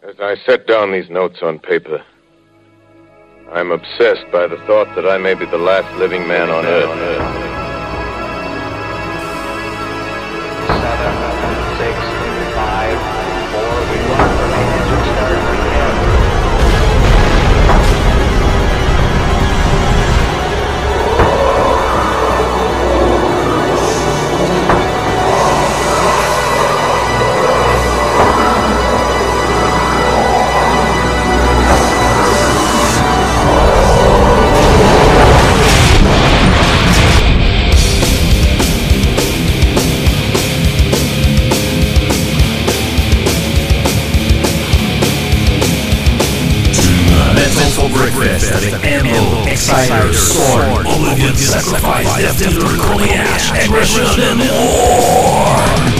As I set down these notes on paper, I'm obsessed by the thought that I may be the last living man on Earth. 7, 6, 5, 4, we lost the main engine start again. Breakfast avec Ammo, Exciter, Sword, Oblivion, Sacrifice, Death Tender, Curly Ash, Aggression, and more!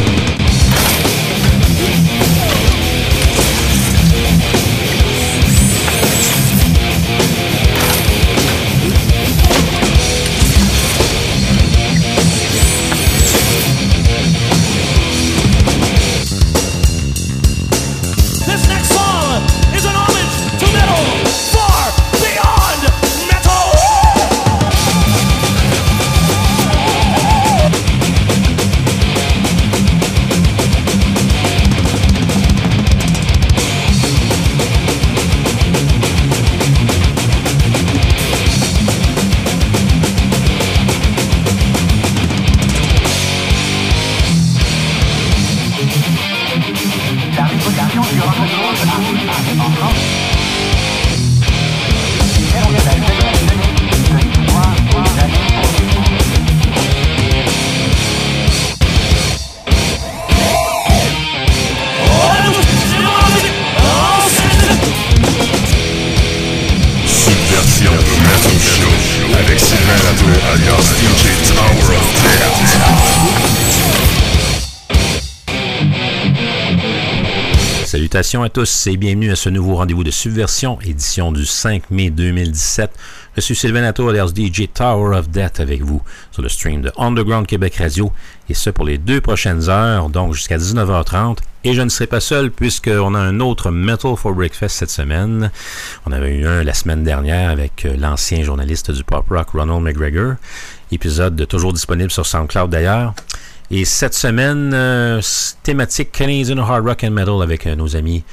Salutations à tous et bienvenue à ce nouveau rendez-vous de Subversion, édition du 5 mai 2017. Je suis Sylvain Nato, alias DJ Tower of Death avec vous sur le stream de Underground Québec Radio et ce pour les 2 prochaines heures, donc jusqu'à 19h30. Et je ne serai pas seul puisqu'on a un autre Metal for Breakfast cette semaine. On avait eu un la semaine dernière avec l'ancien journaliste du pop rock Ronald McGregor, épisode toujours disponible sur SoundCloud d'ailleurs. Et cette semaine, thématique Canadian Hard Rock and Metal avec nos amis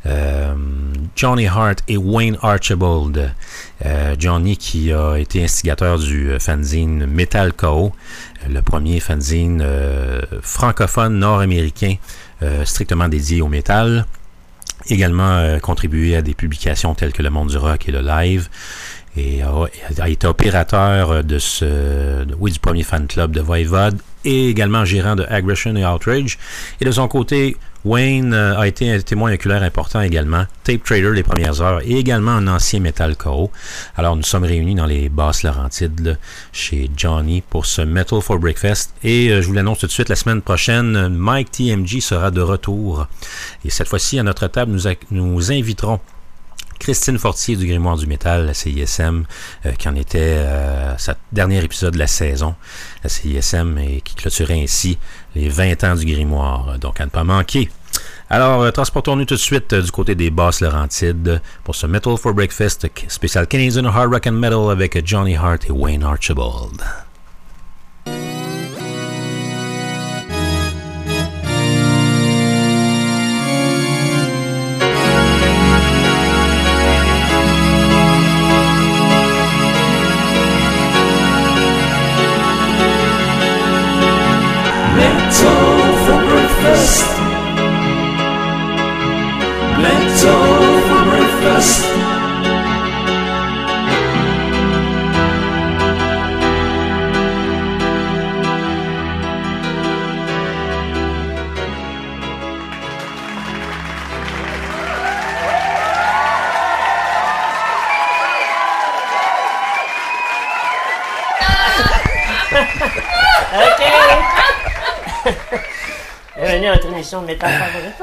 Johnny Hart et Wayne Archibald. Johnny qui a été instigateur du fanzine Metal KO, le premier fanzine francophone nord-américain strictement dédié au métal. Également contribué à des publications telles que Le Monde du Rock et le Live. Et a été opérateur du premier fan club de Voivod et également gérant de Aggression et Outrage. Et de son côté, Wayne a été un témoin oculaire important également, tape trader les premières heures et également un ancien Metal KO. Alors nous sommes réunis dans les Basses Laurentides là, chez Johnny pour ce Metal for Breakfast. Et je vous l'annonce tout de suite, la semaine prochaine, Mike TMG sera de retour. Et cette fois-ci, à notre table, nous inviterons Christine Fortier du Grimoire du Métal, la CISM, qui en était sa dernier épisode de la saison, la CISM, et qui clôturait ainsi les 20 ans du Grimoire, donc à ne pas manquer. Alors, transportons-nous tout de suite du côté des Basses Laurentides pour ce Metal for Breakfast spécial Canadian Hard Rock and Metal avec Johnny Hart et Wayne Archibald. Metal for breakfast. Metal for breakfast. Bienvenue à notre émission de métal favorite.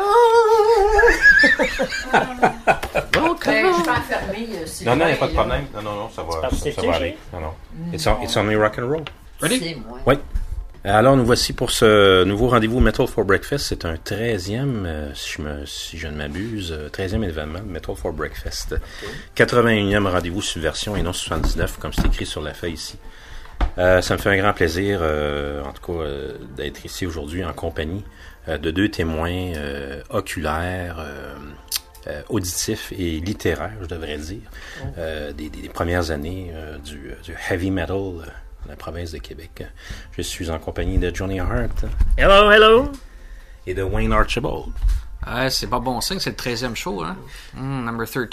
Je vais enfermer. Non, il n'y a pas de problème. Non, ça va aller. Non. It's only rock and roll. Ready? Oui. Alors, nous voici pour ce nouveau rendez-vous Metal for Breakfast. C'est un 13e, si je ne m'abuse, 13e événement Metal for Breakfast. Okay. 81e rendez-vous Subversion et non 79, comme c'est écrit sur la feuille ici. Ça me fait un grand plaisir, en tout cas, d'être ici aujourd'hui en compagnie de deux témoins oculaires, auditifs et littéraires, je devrais dire, des premières années du heavy metal la province de Québec. Je suis en compagnie de Johnny Hart. Hello, hello. Et de Wayne Archibald. C'est pas bon signe, c'est le 13e show, hein? Number 13.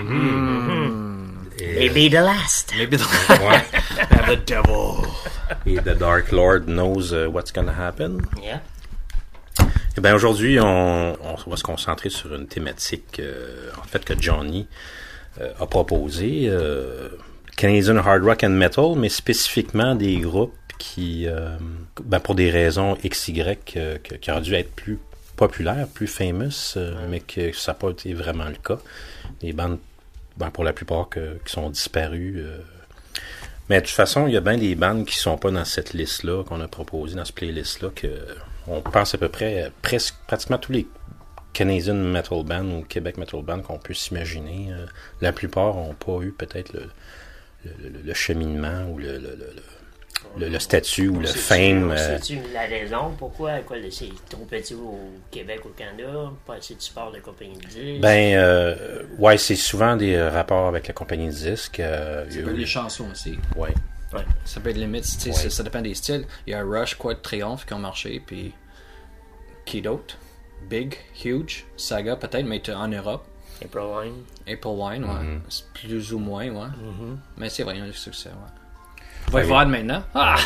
Maybe the last. Maybe the last. Ouais. The devil. Et the Dark Lord knows what's gonna happen. Yeah. Eh bien, aujourd'hui, on va se concentrer sur une thématique, en fait, que Johnny a proposée. Canadian Hard Rock and Metal, mais spécifiquement des groupes qui, pour des raisons XY, qui auraient dû être plus populaires, plus famous, mais que ça n'a pas été vraiment le cas. Des bandes, pour la plupart, qui sont disparues. Mais de toute façon, il y a bien des bandes qui sont pas dans cette liste-là, qu'on a proposée, dans cette playlist-là, que on pense à peu près, pratiquement tous les Canadian Metal Band ou Québec Metal Band qu'on peut s'imaginer. La plupart n'ont pas eu peut-être le cheminement ou le statut ou le fame. C'est-tu la raison pourquoi c'est trop petit au Québec, au Canada, pas assez de support de compagnie de disques? Ouais, c'est souvent des rapports avec la compagnie de disques. Ça peut être les chansons aussi. Ouais. Ça peut être limite, ça dépend des styles. Il y a Rush, Quad, Triomphe qui ont marché, puis qui d'autre? Big, Huge, Saga peut-être, mais en Europe. April Wine, ouais. C'est plus ou moins, ouais. Mais c'est vrai, il y a du succès, ouais. On va y voir maintenant.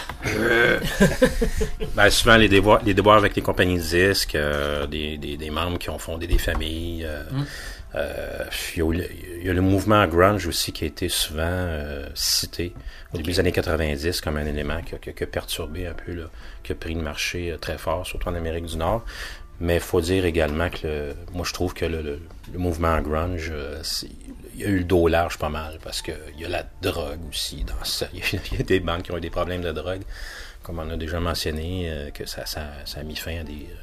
Souvent, les déboires avec les compagnies de disques, des membres qui ont fondé des familles. Il y a le mouvement grunge aussi qui a été souvent cité au début des années 90 comme un élément qui a perturbé un peu, là, qui a pris le marché très fort, surtout en Amérique du Nord. Mais il faut dire également que moi je trouve que le mouvement grunge, il y a eu le dos large pas mal, parce qu'il y a la drogue aussi dans ça. Il y a des bandes qui ont eu des problèmes de drogue, comme on a déjà mentionné, que ça a mis fin à des...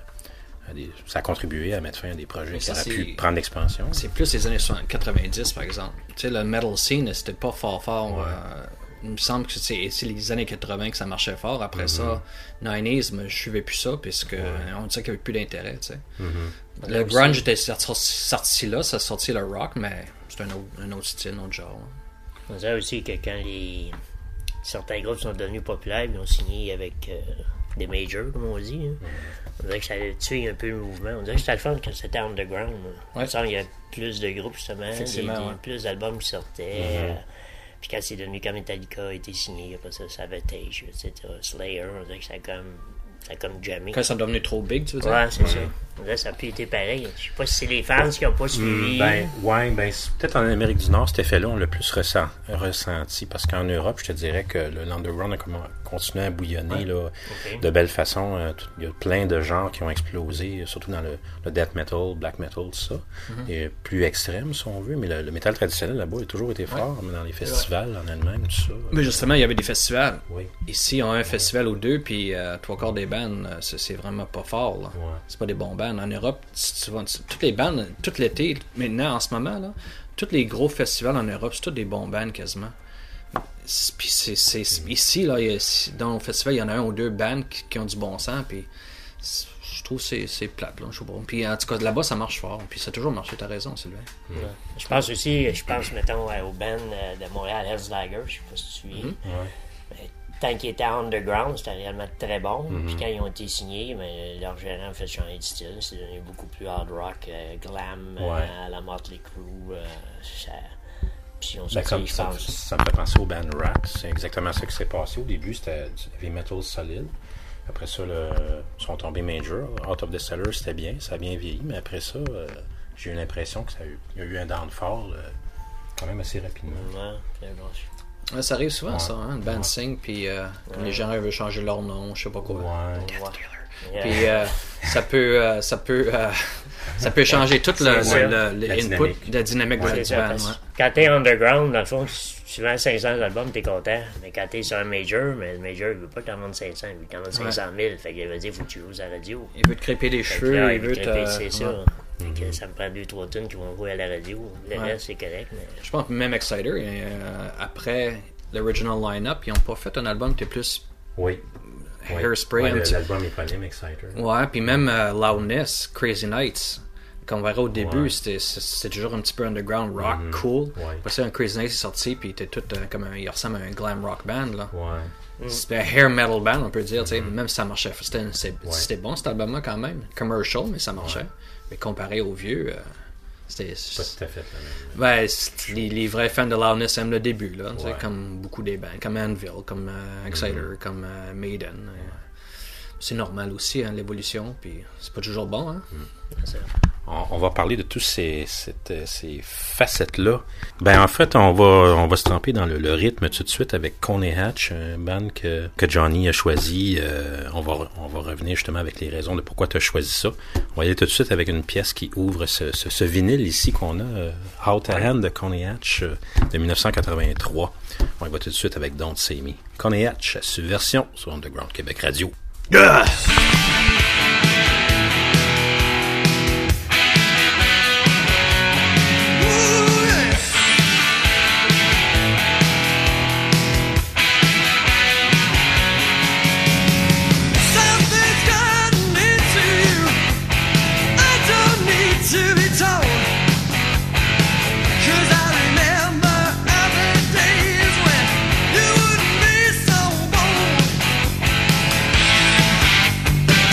ça a contribué à mettre fin à des projets qui auraient pu prendre l'expansion. C'est plus les années 90, par exemple. Tu sais, le metal scene, c'était pas fort. Ouais. Il me semble que c'est les années 80 que ça marchait fort. Après ça, 90s, je suivais plus ça, puisque on disait qu'il n'y avait plus d'intérêt, tu sais. Le grunge était sorti là, ça sortit le rock, mais c'est un autre style, un autre genre. On dirait aussi que quand certains groupes sont devenus populaires, ils ont signé avec des majors, comme on dit. On dirait que ça a tué un peu le mouvement. On dirait que c'était le fun quand c'était underground. Il y a plus de groupes, justement, plus d'albums qui sortaient. Puis quand c'est devenu comme Metallica a été signé, après ça, Savatage, etc. Slayer, on dirait que ça a comme jammé. Quand ça est devenu trop big, tu veux dire? Ouais, c'est ça. On dirait que ça n'a plus été pareil. Je sais pas si c'est les fans qui n'ont pas suivi. Peut-être en Amérique du Nord, cet effet-là, on l'a plus ressenti, parce qu'en Europe, je te dirais que l'underground a continué à bouillonner de belle façon. Il y a plein de genres qui ont explosé, surtout dans le death metal, black metal, tout ça. Et plus extrême, si on veut, mais le métal traditionnel là-bas a toujours été fort, mais dans les festivals en Allemagne, tout ça. Mais justement, il y avait des festivals. Oui. Ici, on a un festival ou deux, puis trois quarts des bands, c'est vraiment pas fort, là. Ouais. C'est pas des bons bands. En Europe, toutes les bandes, tout l'été, maintenant, en ce moment, là, tous les gros festivals en Europe, c'est tous des bons bands quasiment. Puis ici, là, dans le festival, il y en a un ou deux bands qui ont du bon sens, puis je trouve que c'est plate, là, je sais pas. Puis en tout cas, là-bas, ça marche fort, puis ça a toujours marché, t'as raison, Sylvain. Je pense mettons, au band de Montréal, Hellslager, je sais pas si tu suis. Tant qu'ils étaient underground, c'était réellement très bon. Puis quand ils ont été signés, leur gérant a fait changer de style. C'est devenu beaucoup plus hard rock, glam, à la Motley Crue. Puis on ça me fait penser au band Rat. C'est exactement ça qui s'est passé. Au début, c'était du heavy metal solide. Après ça, ils sont tombés major. Out of the Cellar, c'était bien. Ça a bien vieilli. Mais après ça, j'ai eu l'impression qu'il y a eu un downfall quand même assez rapidement. Ça arrive souvent, ça, hein? Une band signe, puis les gens veulent changer leur nom, je sais pas quoi. Yeah. Puis ça peut changer tout l'input, la dynamique Ouais, du c'est band. ça, parce Ouais. que quand t'es underground, dans le fond, tu vends 500 albums, t'es content. Mais quand t'es sur un major, mais le major, il veut pas t'en vendre 500, il veut t'en vendre 500 000. Fait qu'il veut dire, faut que tu joues à la radio. Il veut te crêper les Fait que cheveux, là, il veut te... c'est ça. ouais. Fait que ça me prend 2-3 tunes qui vont jouer à la radio. Le Ouais. reste, c'est correct. Mais... Je pense que même Exciter, après l'original line-up, ils ont pas fait un album qui était plus Oui. Hairspray. Ouais, un petit... l'album éponyme Exciter. Ouais, puis même Loudness, Crazy Nights, qu'on verra au début, Ouais. c'était toujours un petit peu underground rock, cool. Ouais. Après ça, un Crazy Nights est sorti, puis il était tout comme il ressemble à un glam rock band, là. Ouais. C'était un hair metal band, on peut dire, tu sais, même si ça marchait. C'était bon cet album-là quand même. Commercial, mais ça marchait. Mais comparé au vieux, c'était. Pas tout à fait la même. Ben, les vrais fans de Loudness aiment le début, là, tu sais, Ouais. comme beaucoup des bands, comme Anvil, comme Exciter, comme Maiden. C'est normal aussi, hein, l'évolution, puis c'est pas toujours bon, hein. On va parler de tous ces facettes-là. Ben en fait, on va se tremper dans le rythme tout de suite avec Coney Hatch, un band que Johnny a choisi. On va revenir justement avec les raisons de pourquoi tu as choisi ça. On va aller tout de suite avec une pièce qui ouvre ce vinyle ici qu'on a, Out of Hand de Coney Hatch de 1983. On y va tout de suite avec Don't Say Me. Coney Hatch, Subversion sur Underground Québec Radio. Yeah! Days when you wouldn't be so bold.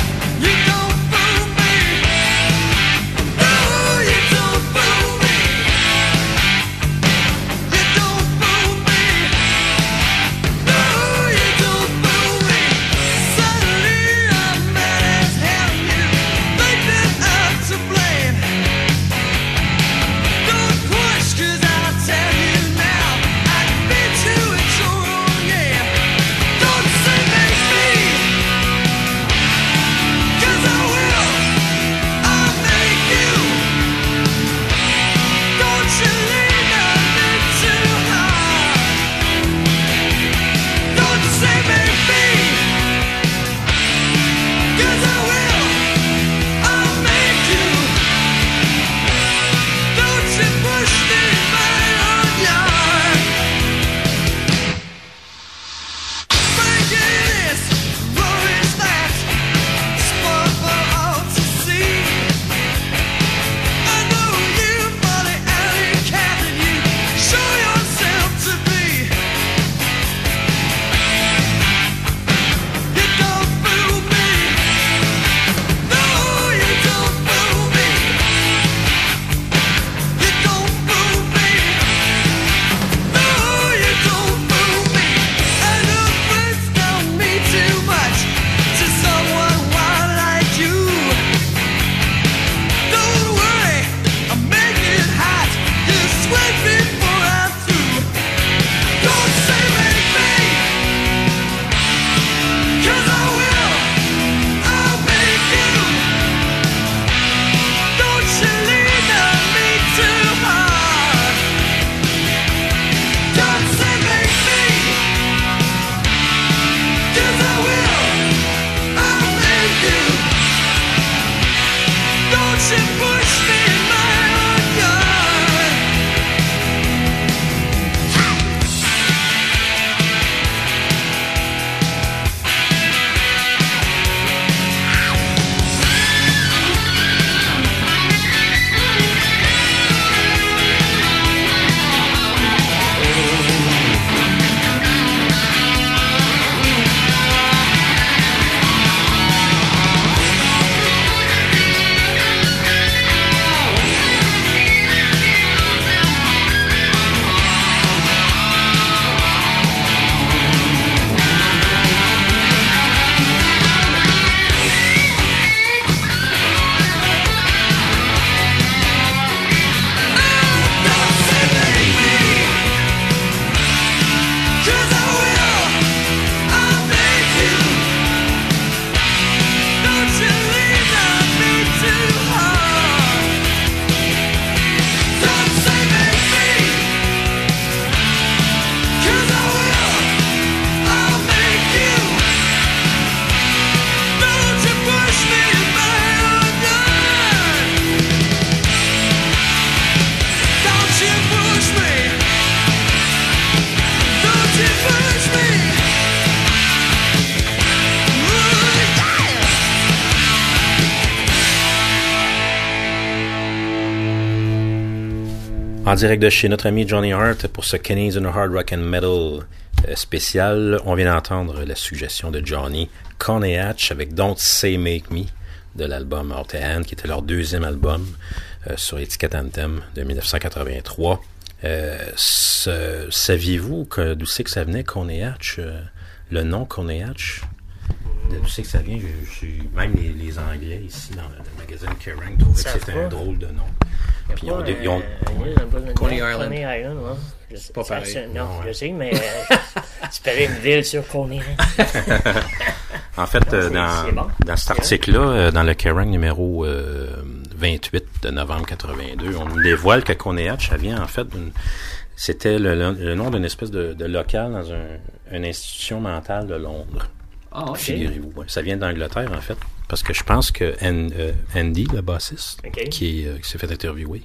En direct de chez notre ami Johnny Hart pour ce Canadian Hard Rock and Metal spécial. On vient d'entendre la suggestion de Johnny, Coney Hatch avec Don't Say Make Me de l'album Out of Hand, qui était leur deuxième album sur l'étiquette Anthem de 1983. Saviez-vous d'où c'est que ça venait, Coney Hatch, le nom Coney Hatch? D'où c'est que ça vient? Même les Anglais ici dans le magazine Kerrang trouvaient que c'était un drôle de nom. Puis ils ont Coney Island. Coney Island, ouais. C'est pas pareil. Non, Non, ouais. je sais, mais tu parlais une ville sur Coney Island. En fait, c'est bon. dans cet article-là, dans le Kerrang numéro 28 de novembre 82, on nous dévoile que Coney Hatch, ça vient en fait c'était le nom d'une espèce de local dans une institution mentale de Londres. Ah, ok. Figurez-vous. Ouais. Ça vient d'Angleterre, en fait, parce que je pense que Andy, le bassiste, Ok. qui s'est fait interviewer,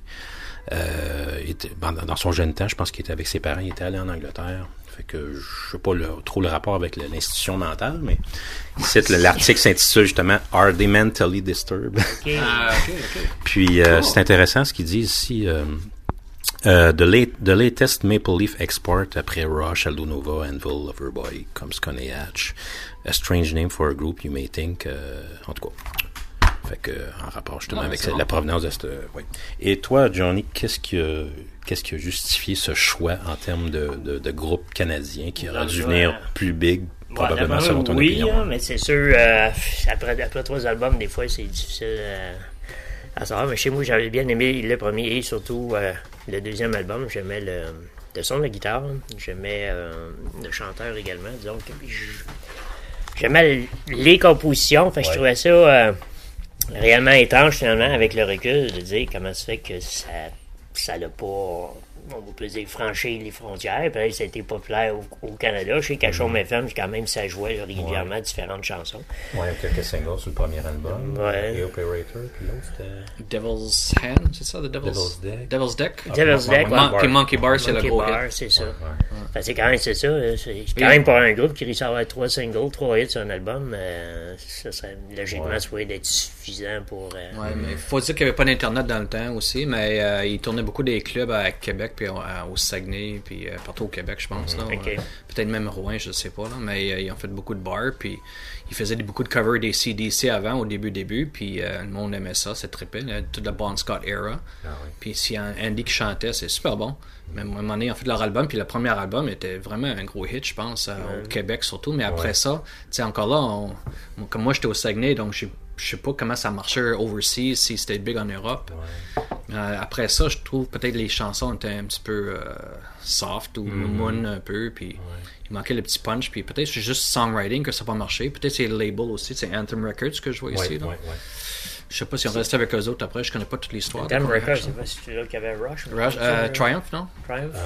dans son jeune temps, je pense qu'il était avec ses parents, il était allé en Angleterre. Fait que je sais pas trop le rapport avec l'institution mentale, mais ici, l'article s'intitule justement Are They Mentally Disturbed? Ok. Ah, ok. Puis c'est intéressant ce qu'ils disent ici. The latest Maple Leaf export après Rush, Aldo Nova, Anvil, Loverboy, comes Coney Hatch. A strange name for a group, you may think. En tout cas. Fait que, en rapport justement avec la provenance de cette. Oui. Et toi, Johnny, qu'est-ce qui a justifié ce choix en termes de groupe canadien qui aurait dû venir plus big, probablement selon ton opinion? Oui, mais c'est sûr, après 3 albums, des fois, c'est difficile à savoir. Mais chez moi, j'avais bien aimé le premier et surtout le deuxième album. J'aimais le son de la guitare. J'aimais le chanteur également. Disons que j'aimais les compositions. Fait que je trouvais ça réellement étrange, finalement, avec le recul, de dire comment ça fait que ça l'a pas, on peut dire, franchi les frontières. Puis là, ça a été populaire au Canada. Je sais qu'à Chaume FM, quand même, ça jouait régulièrement différentes chansons. Oui, il y a quelques singles sur le premier album. Ouais. Et Operator, puis l'autre, c'était Devil's Hand, c'est ça, The Devil's Deck. Devil's Deck? Devil's Deck, Puis Monkey Bar, c'est le Monkey gros Bar, hit. c'est ça. Fait que c'est quand même, c'est ça. C'est quand même pas un groupe qui réussit à avoir 3 singles, 3 hits sur un album. Ça serait logiquement supposé d'être suffisant pour... Ouais, mais il faut dire qu'il n'y avait pas d'Internet dans le temps aussi, mais ils tournaient beaucoup des clubs à Québec, puis au Saguenay, puis partout au Québec, je pense. Là, Ok. peut-être même Rouen, je ne sais pas, là, mais ils ont fait beaucoup de bars, puis ils faisaient beaucoup de covers des CDC avant, au début, puis le monde aimait ça, c'est trippé, toute la Bon Scott era. Puis si Andy qui chantait, c'est super bon. Mais à un moment donné, ils ont fait leur album, puis le premier album était vraiment un gros hit, je pense, au Québec surtout. Mais après ça, tu sais, encore là, comme moi j'étais au Saguenay, donc je sais pas comment ça marchait overseas, si c'était big en Europe. Après ça, je trouve peut-être les chansons étaient un petit peu soft ou moon un peu, puis il manquait le petit punch, puis peut-être c'est juste songwriting que ça n'a pas marché. Peut-être c'est le label aussi, c'est Anthem Records que je vois ici. Là. Je sais pas si on restait avec eux autres après, je connais pas toute l'histoire. Anthem Records, c'est pas celui-là qu'il y avait Rush? Triumph, non? Triumph?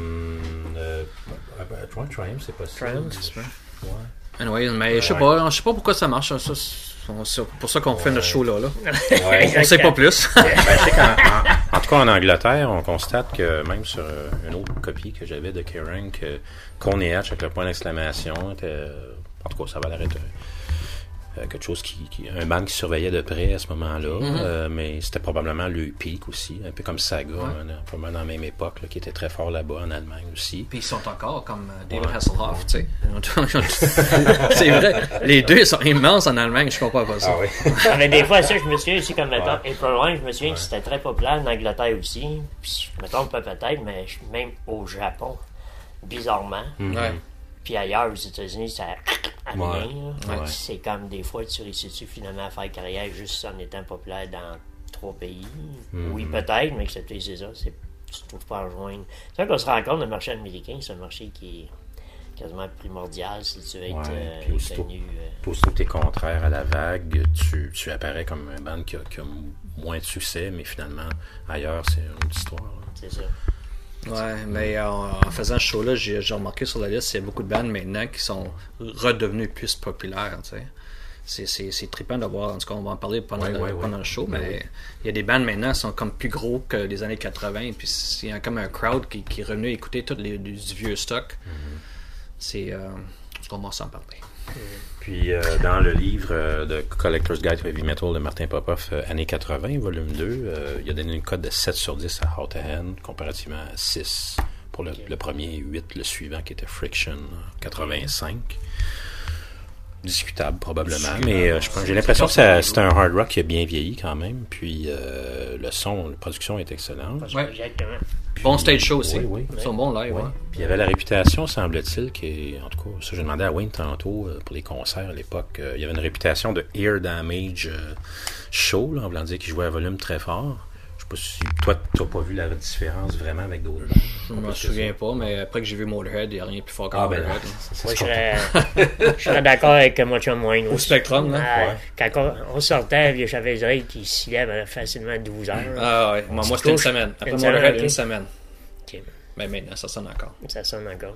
Triumph, c'est pas ça. Triumph, c'est ça. Anyway, mais je sais pas pourquoi ça marche. C'est pour ça qu'on fait notre show là. On sait pas plus. Je sais en tout cas, en Angleterre, on constate que même sur une autre copie que j'avais de Kerrang, que Coney Hatch avec le point d'exclamation était, en tout cas, ça va l'arrêter. Quelque chose un band qui surveillait de près à ce moment-là, mais c'était probablement le peak aussi, un peu comme Saga, probablement dans la même époque, là, qui était très fort là-bas en Allemagne aussi. Puis ils sont encore comme David Hasselhoff, tu sais. C'est vrai, les deux sont immenses en Allemagne, je comprends pas ça. Ah oui. Mais des fois, ça, je me souviens aussi, comme mettons, April Wine, je me souviens que c'était très populaire en Angleterre aussi. Puis, je me trompe peut-être, mais même au Japon, bizarrement. Ouais. Puis ailleurs, aux États-Unis, ça a rien. Ouais. C'est comme des fois, tu réussis finalement à faire carrière juste en étant populaire dans 3 pays. Oui, peut-être, mais excepté c'est ça, tu ne trouves pas à rejoindre. C'est vrai qu'on se rend compte, le marché américain, c'est un marché qui est quasiment primordial si tu veux être puis aussitôt que tu es contraire à la vague, tu apparais comme un band qui a moins de succès, mais finalement, ailleurs, c'est une autre histoire. Là. C'est ça. Ouais, mais en faisant ce show-là, j'ai remarqué sur la liste, il y a beaucoup de bandes maintenant qui sont redevenues plus populaires, tu sais. C'est trippant de voir, en tout cas, on va en parler pendant le show, mais il y a des bandes maintenant qui sont comme plus gros que les années 80, puis il y a comme un crowd qui est revenu écouter tout du vieux stock. C'est commence à en parler. Puis dans le livre de Collector's Guide to Heavy Metal de Martin Popoff, années 80, volume 2, il a donné une cote de 7 sur 10 à Out Ahead, comparativement à 6 pour le premier, 8 le suivant qui était Friction, 85. Discutable probablement, mais j'ai l'impression que c'est un hard rock qui a bien vieilli quand même, puis le son, la production est excellente. Ouais. Exactement. Bon stage show aussi. Oui. Ils sont bons live. Ouais. Ouais. Puis il y avait la réputation, semble-t-il, qui en tout cas, ça j'ai demandé à Wayne tantôt pour les concerts à l'époque, il y avait une réputation de ear damage show, là, en voulant dire qu'il jouait à volume très fort. Je sais pas si toi t'as pas vu la différence vraiment avec d'autres bandes. Je me souviens pas, mais après que j'ai vu Motorhead, il n'y a rien de plus fort que Motorhead. Moi, je serais d'accord avec mon chum Wayne Au aussi. Spectrum, là? Quand on sortait, j'avais les oreilles qui s'y lèvent facilement 12 heures. Ah ouais, moi c'était une semaine. Après Motorhead, une semaine. Ok. Mais maintenant, ça sonne encore. Ça sonne encore.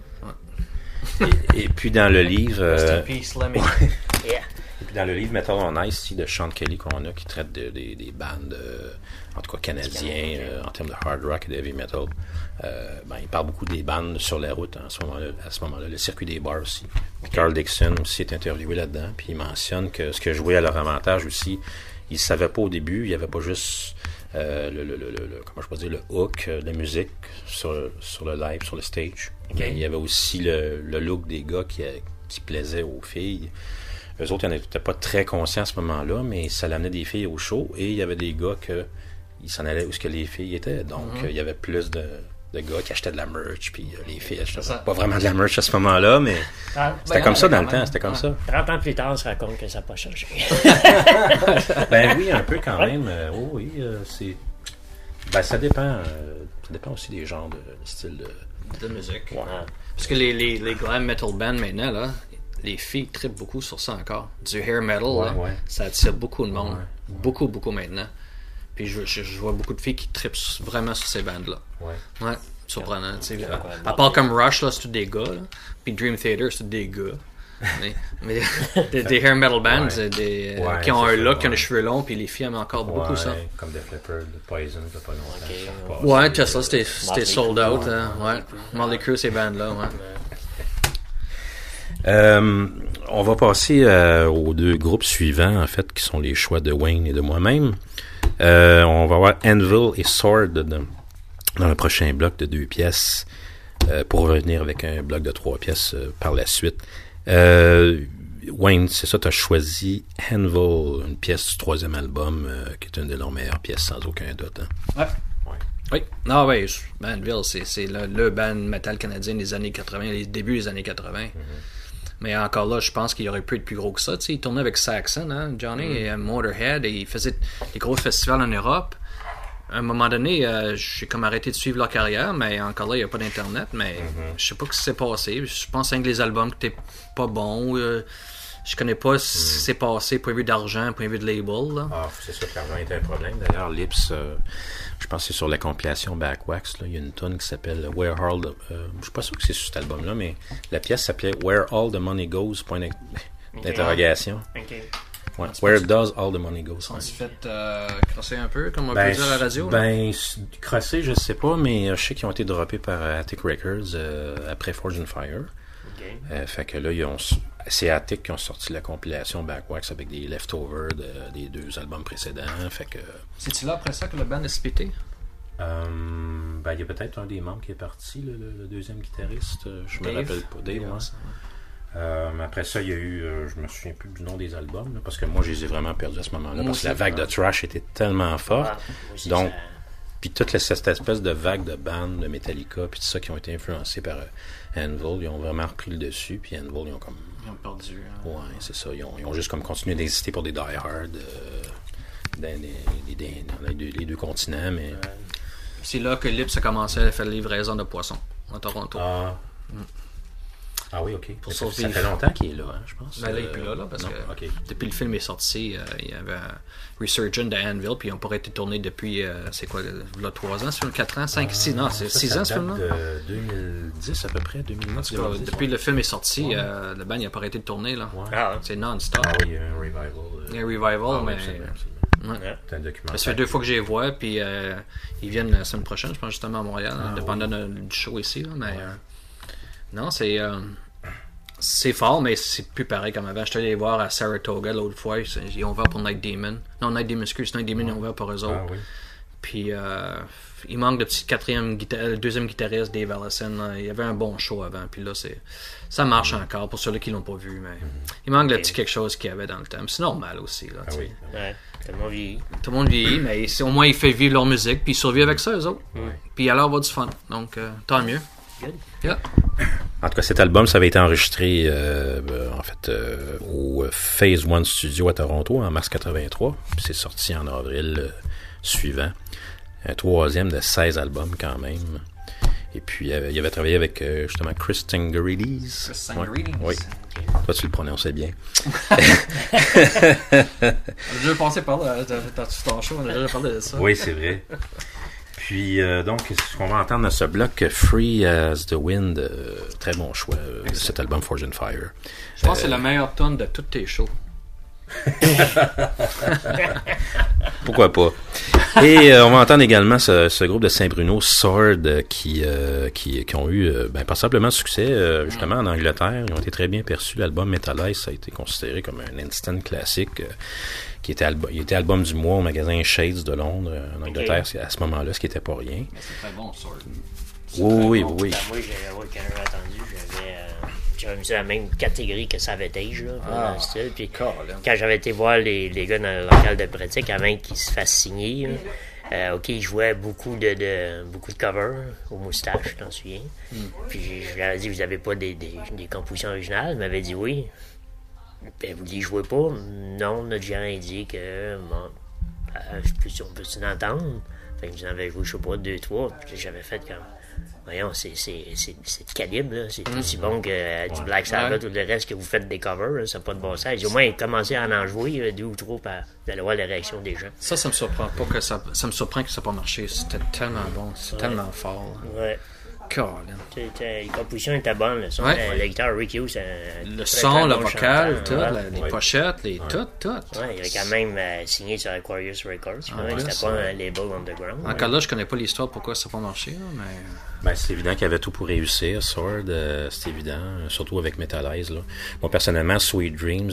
Et puis dans le livre... Rest in peace, Lemmy. Yeah. Et puis dans le livre Metal on Ice ici, de Sean Kelly qu'on a, qui traite des bandes, en tout cas canadiens, en termes de hard rock et de heavy metal, il parle beaucoup des bandes sur la route à ce moment-là, le circuit des bars aussi. Puis Carl Dixon aussi est interviewé là-dedans, puis il mentionne que ce que jouait à leur avantage aussi, ils ne savaient pas au début, il n'y avait pas juste comment je peux dire, le hook de musique sur le live, sur le stage. Okay. Il y avait aussi le look des gars qui plaisait aux filles. Eux autres, ils n'étaient pas très conscients à ce moment-là, mais ça l'amenait des filles au show, et il y avait des gars ils s'en allaient où ce que les filles étaient. Donc, il y avait plus de gars qui achetaient de la merch, puis les filles achetaient pas vraiment de la merch à ce moment-là, mais c'était comme ça dans le temps, c'était comme ça. 30 ans plus tard, on se rend compte que ça n'a pas changé. Ben oui, un peu quand même. C'est... Ben ça dépend aussi des genres de style de musique. Ouais. Parce que les glam metal bands maintenant, là, les filles trippent beaucoup sur ça encore. Du hair metal, ça attire beaucoup de monde. Ouais. Beaucoup maintenant. Puis je vois beaucoup de filles qui trippent vraiment sur ces bandes-là. Ouais. Surprenant. À part comme Rush, là, c'est tous des gars. Là. Puis Dream Theater, c'est tous des gars. mais des hair metal bands qui ont un look, qui ont des cheveux longs, puis les filles aiment encore beaucoup ça. Comme Def Leppard, Poison, ça pas longtemps. Ouais, Tesla, c'était sold out. Motley Crue, ces bandes-là, on va passer aux deux groupes suivants, en fait, qui sont les choix de Wayne et de moi-même. On va avoir Anvil et Sword dans le prochain bloc de 2 pièces, pour revenir avec un bloc de 3 pièces par la suite. Wayne, c'est ça, tu as choisi Anvil, une pièce du 3e album, qui est une de leurs meilleures pièces, sans aucun doute. Hein? Ouais. Oui. Non, oui, Anvil, c'est le band metal canadien des années 80, les débuts des années 80. Mm-hmm. Mais encore là, je pense qu'il aurait pu être plus gros que ça. Tu sais, il tournait avec Saxon, hein, Johnny, et Motorhead, et il faisait des gros festivals en Europe. À un moment donné, j'ai comme arrêté de suivre leur carrière, mais encore là, il n'y a pas d'Internet, mais je sais pas ce qui s'est passé. Je pense que les albums n'étaient pas bons. Je connais pas ce qui s'est passé, point de vue d'argent, point de vue de label. Là. Ah, c'est sûr que l'argent était un problème. D'ailleurs, Lips, je pense que c'est sur la compilation Backwax, là, il y a une tune qui s'appelle Where All the... je suis pas sûr que c'est sur cet album-là, mais la pièce s'appelait Where All the Money Goes, point d'interrogation. Okay. Ouais. Where does all the money go? On s'est fait crosser un peu, comme on peut dire à la radio? Crosser, je sais pas, mais je sais qu'ils ont été droppés par Attic Records après Forge and Fire. Okay. Fait que là, c'est Attic qui ont sorti la compilation Backwax avec des leftovers des 2 albums précédents. Fait que... C'est-tu là après ça que le band est splitté? Il y a peut-être un des membres qui est parti, le deuxième guitariste. Je me rappelle pas. Dave, après ça, il y a eu, je me souviens plus du nom des albums, là, parce que moi, je les ai vraiment perdus à ce moment-là, parce que la vague de thrash était tellement forte. Donc, puis toute cette espèce de vague de bandes de Metallica, puis tout ça qui ont été influencés par Anvil, ils ont vraiment repris le dessus, puis Anvil, ils ont comme... Ils ont perdu. Hein. Ouais, c'est ça. Ils ont juste comme continué d'exister pour des Die Hard dans les 2 continents, mais... C'est là que Lips a commencé à faire la livraison de poissons, à Toronto. Ah oui, ok. Ça fait longtemps qu'il est là, hein, je pense. Ben là, il n'est plus là, parce que depuis le film est sorti, il y avait Resurgent de Anvil, puis ils n'ont pas été tournés depuis, c'est quoi, là, 3 ans, c'est 4 ans, 5, 6, non, c'est 6 ans ce film-là? De 2010 à peu près, 2009. Depuis le film est sorti, le band n'a pas arrêté de tourner, là. Ouais. C'est non-stop. Ah oui, il y a un revival. Il y a un revival, mais... C'est un documentaire. Ça fait 2 fois que je les vois, puis ils viennent la semaine prochaine, je pense justement à Montréal, dépendant du show ici, là, mais non, c'est c'est fort, mais c'est plus pareil comme avant. Je suis allé les voir à Saratoga l'autre fois. Ils ont ouvert pour Night Demon. Non, Night Demon, excuse. Night Demon, ils ont ouvert pour eux autres. Ah oui. Puis, il manque le petit deuxième guitariste, Dave Allison. Là. Il y avait un bon show avant. Puis là, ça marche encore pour ceux-là qui l'ont pas vu. Mais il manque le petit quelque chose qu'il y avait dans le temps. C'est normal aussi. Là, Ah oui. Ouais, tout le monde vieillit. Tout le monde vieillit, mais au moins, il fait vivre leur musique. Puis, ils survivent avec ça, eux autres. Puis, alors, avoir du fun. Donc, tant mieux. Good. Yeah. En tout cas, cet album, ça avait été enregistré au Phase One Studio à Toronto en mars 83. Puis c'est sorti en avril suivant. Un 3e de 16 albums quand même. Et puis, il avait travaillé avec justement Chris Tsangarides. Chris Tsangarides. Oui. Toi, tu le prononçais bien. On a déjà passé par là, dans ton show, on a déjà parlé de ça. Oui, c'est vrai. Puis, donc, ce qu'on va entendre dans ce bloc, Free as the Wind, très bon choix, de cet album Forge and Fire. Je pense que c'est la meilleure tonne de tous tes shows. Pourquoi pas. Et on va entendre également ce groupe de Saint-Bruno, Sword, qui ont eu passablement de succès justement en Angleterre. Ils ont été très bien perçus. L'album Metalize, ça a été considéré comme un instant classique. Il était album du mois au magasin Shades de Londres, en Angleterre, à ce moment-là, ce qui n'était pas rien. Mais c'est très bon, Sword. Oui. Ben, moi, quand j'avais entendu, j'avais mis ça dans la même catégorie que Savatage, là, dans le style. Puis, quand j'avais été voir les gars dans le local de pratique, avant qu'ils se fassent signer, ils jouaient beaucoup de covers aux moustaches, t'en souviens. Puis, je leur ai dit, vous n'avez pas des compositions originales? Ils m'avaient dit oui. Ben, vous les jouez pas? Non, notre gérant a dit que on peut s'en entendre. Fait que j'en avais joué, je sais pas, 2-3. Puis j'avais fait comme, voyons, c'est de calibre, là. C'est aussi bon que du Black Sabbath ou le reste que vous faites des covers, là. Ça n'a pas de bon sens. Au moins, commencez à en jouer 2 ou 3, vous allez voir la réaction des gens. Ça me surprend pas que ça me surprend que ça n'a pas marché. C'était tellement bon, c'est tellement fort. Là. Ouais. Colin. Les compositions étaient bonnes, le son. La guitare Rick Hughes, le son, le bon vocal, chanteur, les pochettes, tout. Ouais, il avait quand même signé sur Aquarius Records. C'était pas un label underground. Encore là, je connais pas l'histoire pourquoi ça n'a pas marché, là, mais... Ben, c'est évident qu'il y avait tout pour réussir, Sword, c'est évident, surtout avec Metalize, là. Moi, personnellement, Sweet Dreams,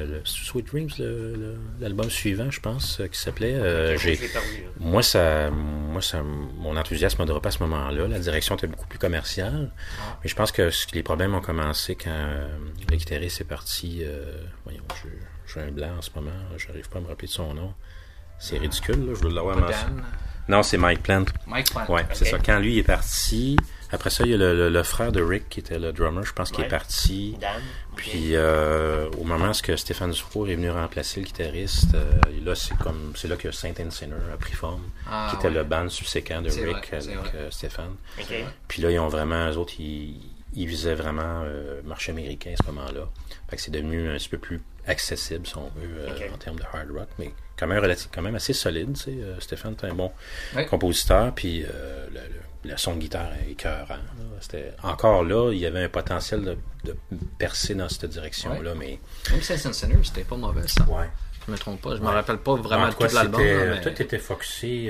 l'album suivant, je pense, qui s'appelait, mon enthousiasme n'a pas à ce moment-là, la direction était beaucoup plus commerciale, mais je pense que les problèmes ont commencé quand le guitariste est parti, voyons, j'ai un blanc en ce moment, j'arrive pas à me rappeler de son nom, c'est ridicule, là, je veux l'avoir mentionné. Non, c'est Mike Plant. Mike Plant. Ouais, c'est ça. Quand lui est parti, après ça, il y a le frère de Rick qui était le drummer, je pense, qui est parti. Dan. Puis au moment où Stéphane Dufour est venu remplacer le guitariste, là c'est là que Saint and Sinner a pris forme, qui était le band subséquent de Rick avec Stéphane. Okay. Puis là, ils ont vraiment, eux autres, ils visaient vraiment le marché américain à ce moment-là. Fait que c'est devenu un petit peu plus accessible, si on veut, en termes de hard rock, mais quand même assez solide. Tu sais, Stéphane était un bon compositeur, puis le son de guitare est écœurant. Encore là, il y avait un potentiel de percer dans cette direction-là, mais... Même Saints and Sinners, c'était pas mauvais, ça. Ouais. Je me trompe pas, je me rappelle pas vraiment de tout l'album. Mais... Tout était focusé...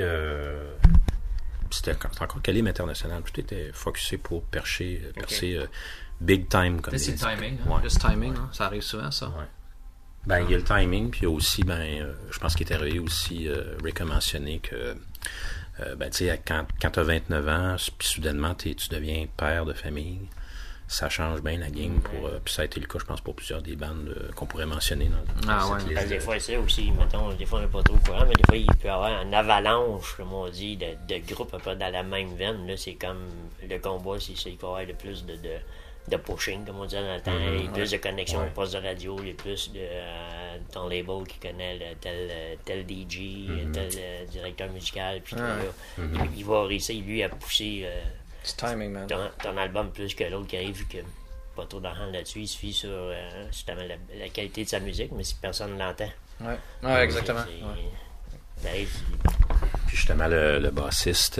c'était encore Calibre International. Tout était focusé pour percer big time. Comme c'est le timing. Ouais. Juste timing, hein? Ça arrive souvent, ça. Ouais. Ben, il y a le timing, puis aussi, je pense qu'il est arrivé aussi, Rick a mentionné que, tu sais, quand tu as 29 ans, puis soudainement, tu deviens père de famille, ça change bien la game, puis ça a été le cas, je pense, pour plusieurs des bandes qu'on pourrait mentionner dans cette liste. Des fois, c'est aussi, mettons, des fois, on n'est pas trop au courant, mais des fois, il peut y avoir une avalanche, comme on dit, de groupes un peu dans la même veine. Là, c'est comme le combat, il peut y avoir le plus de pushing, comme on dit dans le temps, les plus de connexions au poste de radio, les plus de ton label qui connaît tel DJ, tel directeur musical, puis il va réussir, lui, à pousser timing, man. Ton album plus que l'autre qui arrive, vu que pas trop d'argent là-dessus, il se fie sur justement la qualité de sa musique, mais si personne l'entend. Ouais, exactement. Puis justement, le bassiste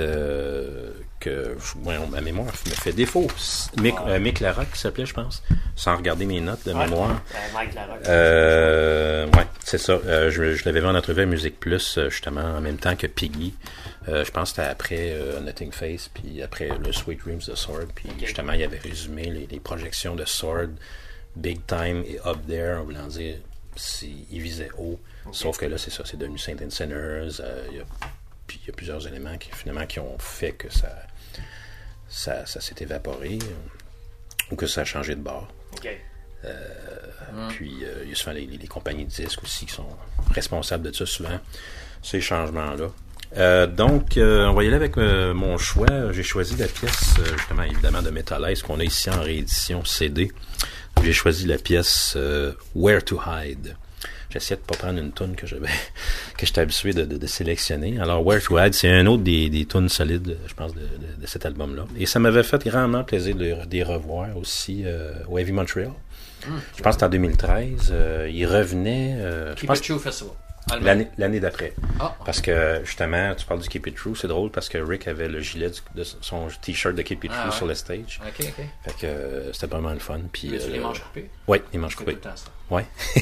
ma mémoire me fait défaut. Mick Larocque, qui s'appelait, je pense, sans regarder mes notes de mémoire. Mike Larocque. Ouais, c'est ça. Je l'avais vu en entrevue à Musique Plus, justement, en même temps que Piggy. Je pense que c'était après Nothing Face, puis après le Sweet Dreams de Sword. Puis justement, il avait résumé les projections de Sword big time et up there, en voulant dire, il visait haut. Okay. Sauf que là, c'est ça, c'est devenu Saint and Sinners. Il y a plusieurs éléments qui ont fait que ça s'est évaporé ou que ça a changé de bord. Okay. Puis il y a souvent les compagnies de disques aussi qui sont responsables de ça souvent, ces changements-là. Donc, on va y aller avec mon choix. J'ai choisi la pièce, justement, évidemment, de Metallize qu'on a ici en réédition CD. J'ai choisi la pièce Where to Hide. J'essayais de ne pas prendre une toune que j'étais habitué de sélectionner. Alors, Where to Hide, c'est un autre des tunes solides, je pense, de cet album-là. Et ça m'avait fait grandement plaisir de les revoir aussi au Heavy Montreal. Je pense que c'était en 2013. Il revenait... Keep It True Festival. L'année d'après. Oh. Parce que, justement, tu parles du Keep It True, c'est drôle parce que Rick avait le gilet de son t-shirt de Keep It True sur le stage. OK. Fait que c'était vraiment le fun. Puis, les manches coupées? Oui, les manches coupées. Tout le temps, ça. Oui.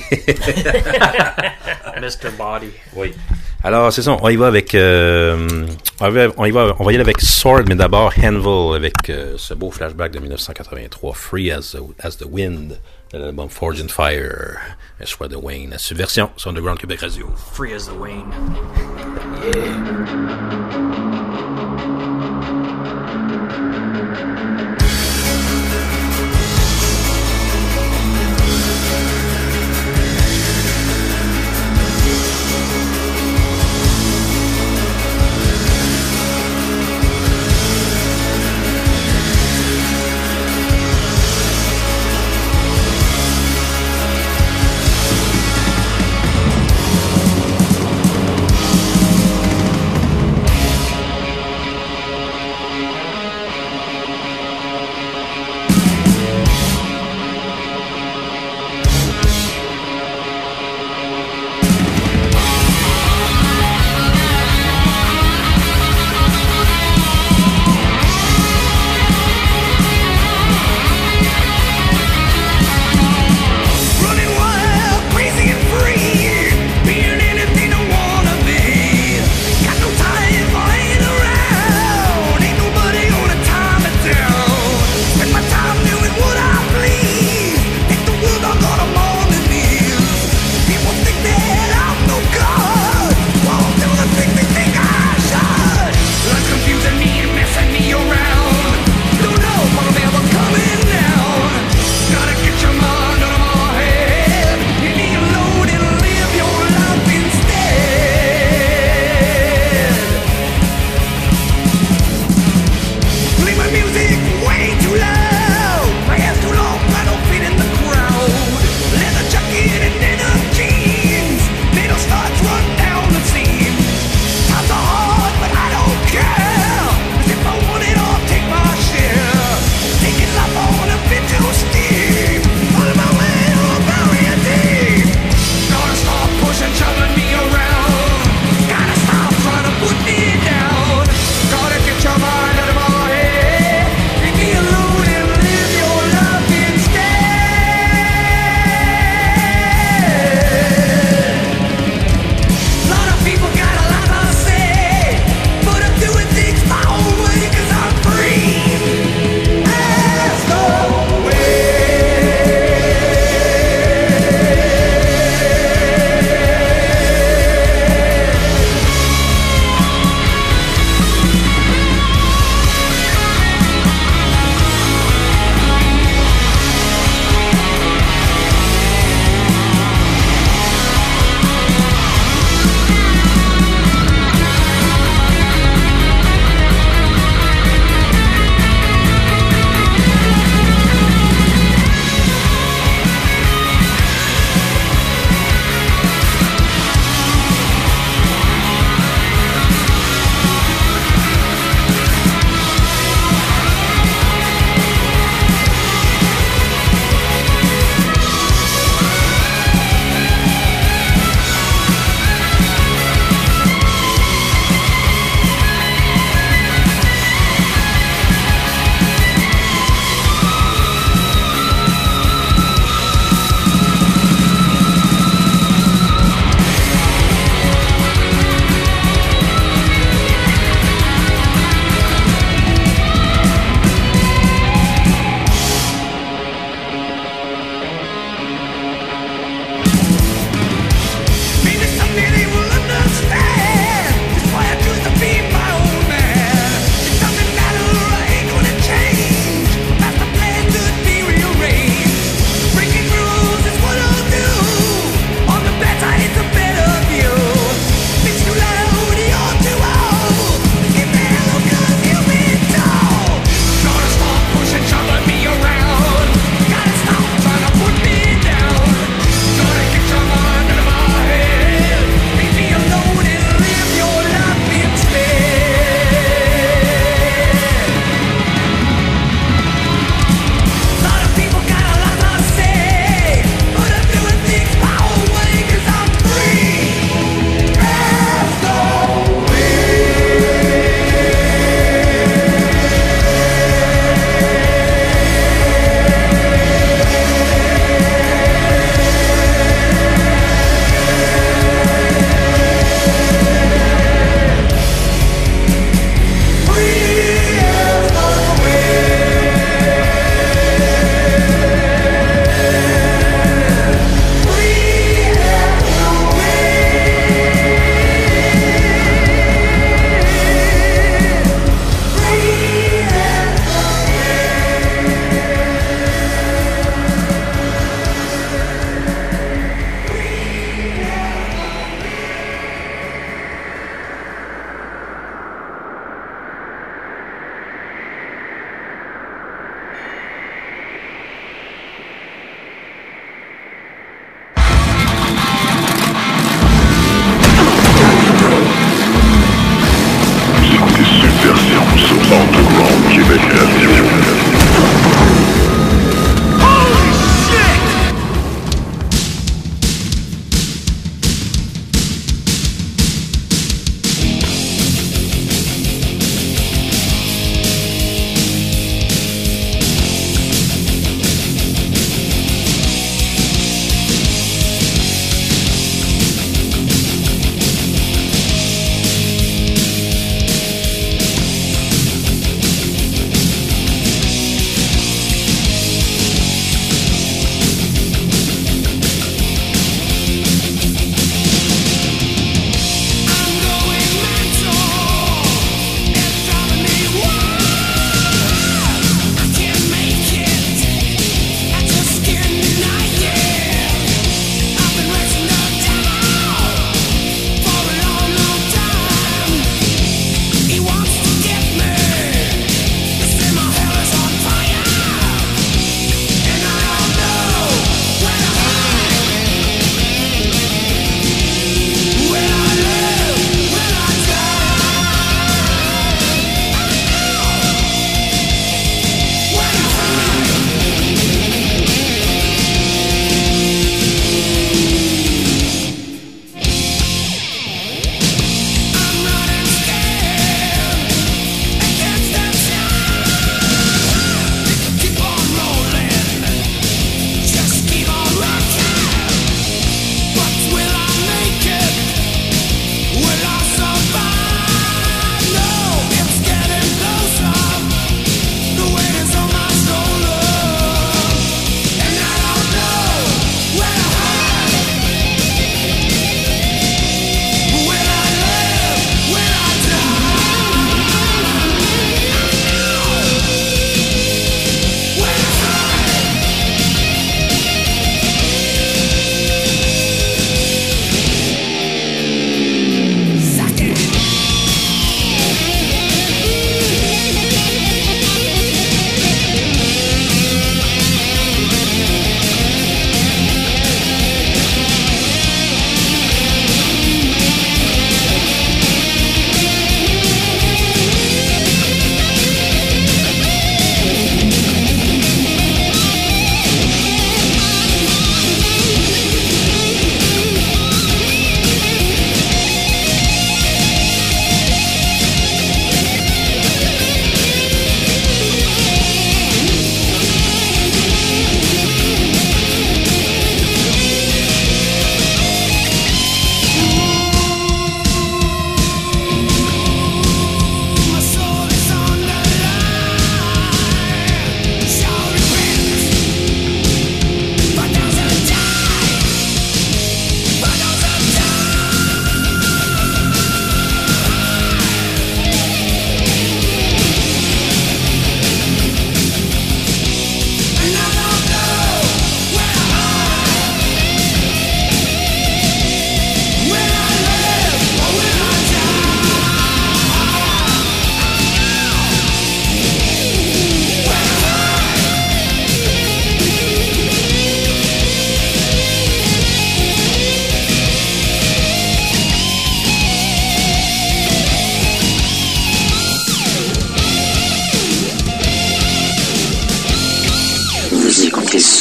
Mr. Body. Oui. Alors, c'est ça, on y va avec... on va y aller avec Sword, mais d'abord Anvil avec ce beau flashback de 1983, Free as the Wind, de l'album Forge and Fire, un choix de Wayne, la subversion sur Underground Québec Radio. Free as the Wayne.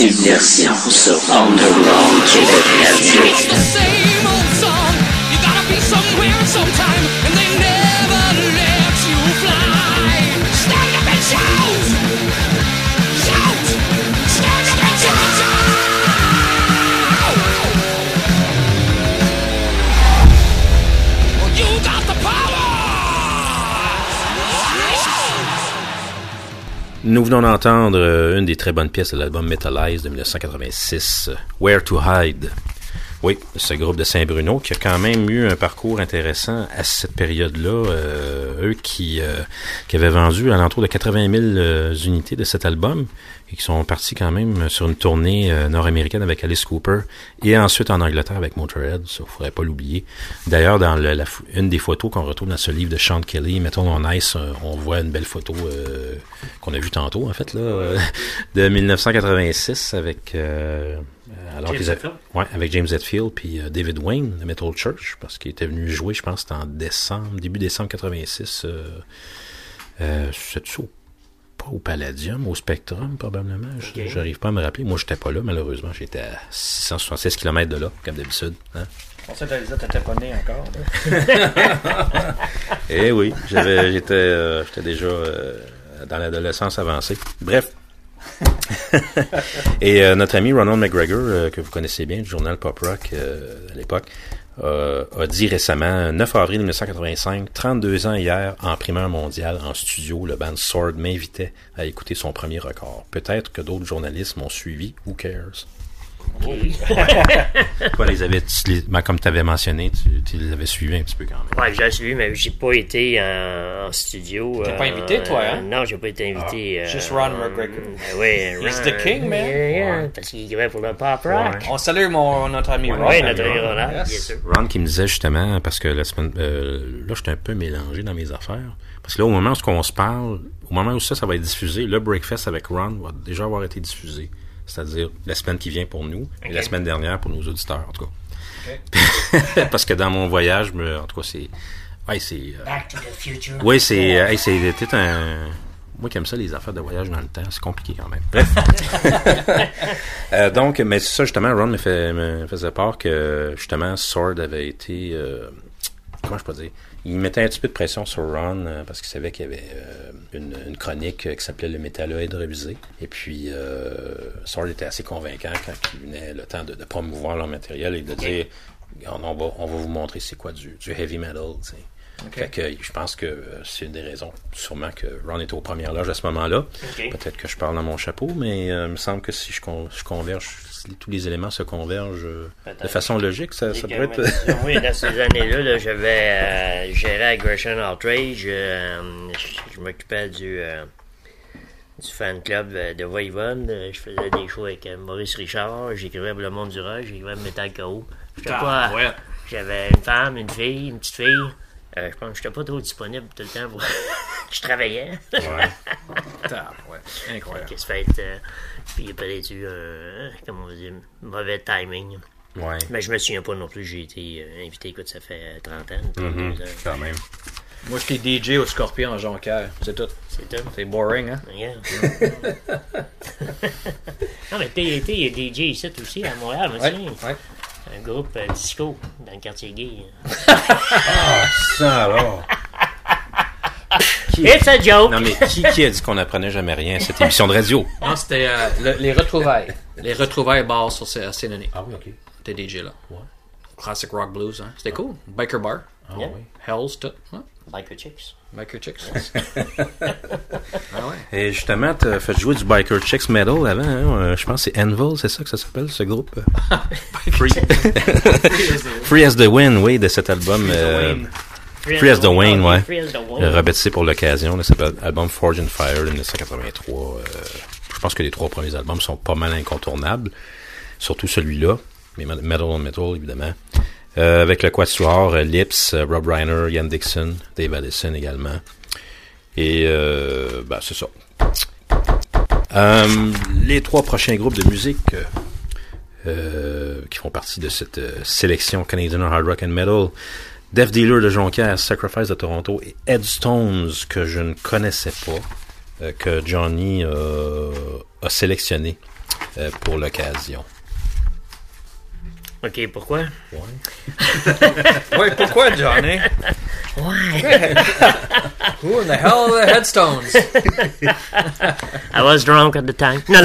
Subversion sur Underground Québec Radio. Same old song. You gotta be somewhere sometime, and they never let you fly. Stand up and shout! Shout! Stand up and shout! Well, you got the power! Nous venons d'entendre une des très bonnes pièces de l'album Metalize de 1986, Where to Hide. Oui, ce groupe de Saint-Bruno qui a quand même eu un parcours intéressant à cette période-là. Eux qui avaient vendu à l'entour de 80 000 unités de cet album et qui sont partis quand même sur une tournée nord-américaine avec Alice Cooper et ensuite en Angleterre avec Motorhead, ça, faudrait pas l'oublier. D'ailleurs, dans une des photos qu'on retrouve dans ce livre de Sean Kelly, Metal on Ice, on voit une belle photo qu'on a vue tantôt, en fait, là, de 1986 avec... alors qu'ils avaient, avec James Hetfield puis David Wayne de Metal Church, parce qu'il était venu jouer, je pense, c'était en début décembre 86. C'est pas au Palladium, au Spectrum, probablement. Okay. J'arrive pas à me rappeler. Moi, j'étais pas là, malheureusement. J'étais à 676 km de là, comme d'habitude. Hein? On sait, t'étais pas né encore. Là. Eh oui, j'étais déjà dans l'adolescence avancée. Bref. Et notre ami Ronald McGregor, que vous connaissez bien, du journal Pop Rock à l'époque, a dit récemment, 9 avril 1985, 32 ans hier, en primeur mondial, en studio, le band Sword m'invitait à écouter son premier record. Peut-être que d'autres journalistes m'ont suivi. Who cares? Okay. Toi, comme tu avais mentionné, tu les avais suivis un petit peu quand même. Ouais, j'ai suivi, mais j'ai pas été en studio. T'es pas invité, toi, hein? Non, j'ai pas été invité. Juste Ron McGregor. Oui, He's the king, man. Yeah, parce qu'il écrivait pour le pop rock. On salue notre ami Ron. Oui, notre ami Ron, bien sûr. Ron qui me disait justement, parce que la semaine, là, j'étais un peu mélangé dans mes affaires. Parce que là, au moment où on se parle, au moment où ça va être diffusé, le Breakfast avec Ron va déjà avoir été diffusé. C'est-à-dire la semaine qui vient pour nous et la semaine dernière pour nos auditeurs, en tout cas. Okay. Parce que dans mon voyage, en tout cas, c'est... Ouais, c'est Back to the future. Oui, c'est peut-être un... Moi qui aime ça, les affaires de voyage dans le temps, c'est compliqué quand même. Bref. Donc, mais ça, justement, Ron me faisait part que, justement, Sword avait été... comment je peux dire? Il mettait un petit peu de pression sur Ron parce qu'il savait qu'il y avait une chronique qui s'appelait Le métalloïde révisé. Et puis, Sword était assez convaincant quand il venait le temps de promouvoir leur matériel et de dire on va vous montrer c'est quoi du heavy metal. T'sais. Okay. Fait que je pense que c'est une des raisons, sûrement, que Ron était aux premières loges à ce moment-là. Okay. Peut-être que je parle dans mon chapeau, mais il me semble que si je converge, si tous les éléments se convergent de façon logique, ça pourrait être... Oui, dans ces années-là, là, j'avais géré Aggression Outrage. Je m'occupais du fan club de Voivode. Je faisais des shows avec Maurice Richard. J'écrivais pour Le Monde du Rock. J'écrivais Metal K.O. J'avais une femme, une fille, une petite fille. Je pense que j'étais pas trop disponible tout le temps pour... Je travaillais. Incroyable. Ça fait puis il y a peut-être eu comment on va dire, mauvais timing. Ouais. Mais je me souviens pas non plus, j'ai été invité, écoute, ça fait 30 ans. Quand même. Moi, j'étais DJ au Scorpion en Jonquière. C'est tout. C'est boring, hein? Yeah. Non, mais il y a DJ ici aussi à Montréal, ouais. Un groupe disco dans le quartier gay. Ah, ça alors! It's a joke! Non, mais qui a dit qu'on n'apprenait jamais rien à cette émission de radio? Non, c'était les retrouvailles. Les retrouvailles bars sur Sénoné. Ah oui, ok. T'es DJ là. Ouais. Classic rock blues, hein. C'était cool. Biker bar. Ah oui. Hells, tout. Ouais. Biker Chicks. Ah ouais. Et justement, t'as fait jouer du Biker Chicks Metal avant, hein? Je pense que c'est Anvil, c'est ça que ça s'appelle, ce groupe? Free as the Wind, oui, de cet album. Free as the Wind, ouais. Rebaptisé pour l'occasion, de cet album Forge and Fire de 1983. Je pense que les 3 premiers albums sont pas mal incontournables, surtout celui-là, mais Metal on Metal, évidemment. Avec le quatuor, Lips, Rob Reiner, Ian Dixon, Dave Addison également. Et c'est ça. Les 3 prochains groupes de musique qui font partie de cette sélection Canadian Hard Rock and Metal, Death Dealer de Jonquière, Sacrifice de Toronto et Headstones, que je ne connaissais pas, que Johnny a sélectionné. pour l'occasion. OK, pourquoi? Ouais, pourquoi, Johnny? Ouais. Who in the hell are the headstones? I was drunk at the time. Non, non.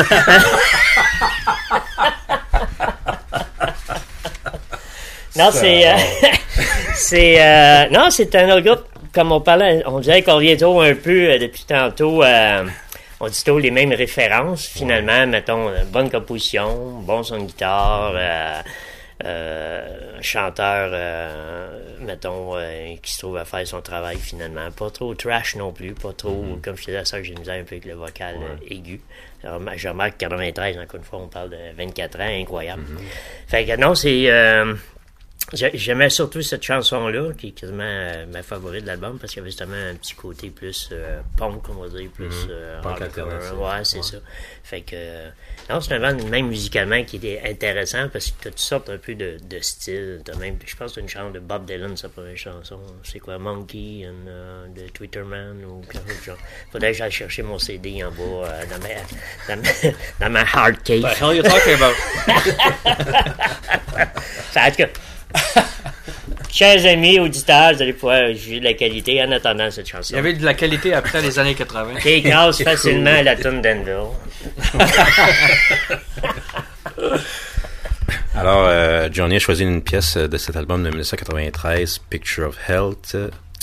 Non, non, c'est un autre groupe, comme on parlait, on dirait qu'on revient toujours un peu depuis tantôt, on dit toujours les mêmes références, finalement, mettons, bonne composition, bon son de guitare, chanteur, mettons, qui se trouve à faire son travail finalement. Pas trop trash non plus, pas trop, comme je te disais, ça que j'ai misère un peu avec le vocal aigu. Alors, je remarque 93, encore une fois, on parle de 24 ans, incroyable. Fait que non, c'est... j'aimais surtout cette chanson-là, qui est quasiment ma favorite de l'album, parce qu'il y avait justement un petit côté plus punk, on va dire, plus punk alternatif. Ouais, c'est ça. Fait que non, c'est un band même musicalement qui était intéressant parce que tu as toutes sortes un peu de styles. T'as même, je pense que t'as une chanson de Bob Dylan, sa première chanson. C'est quoi, Monkey de Twitterman ou quelque chose de genre. Faudrait que j'aille chercher mon CD en bas dans ma hard case. What the hell are you talking about? En tout cas, chers amis auditeurs, vous allez pouvoir juger de la qualité en attendant cette chanson. Il y avait de la qualité après les années 80. Qui écrase facilement la tune d'Anvil. Alors, Johnny a choisi une pièce de cet album de 1993, Picture of Health.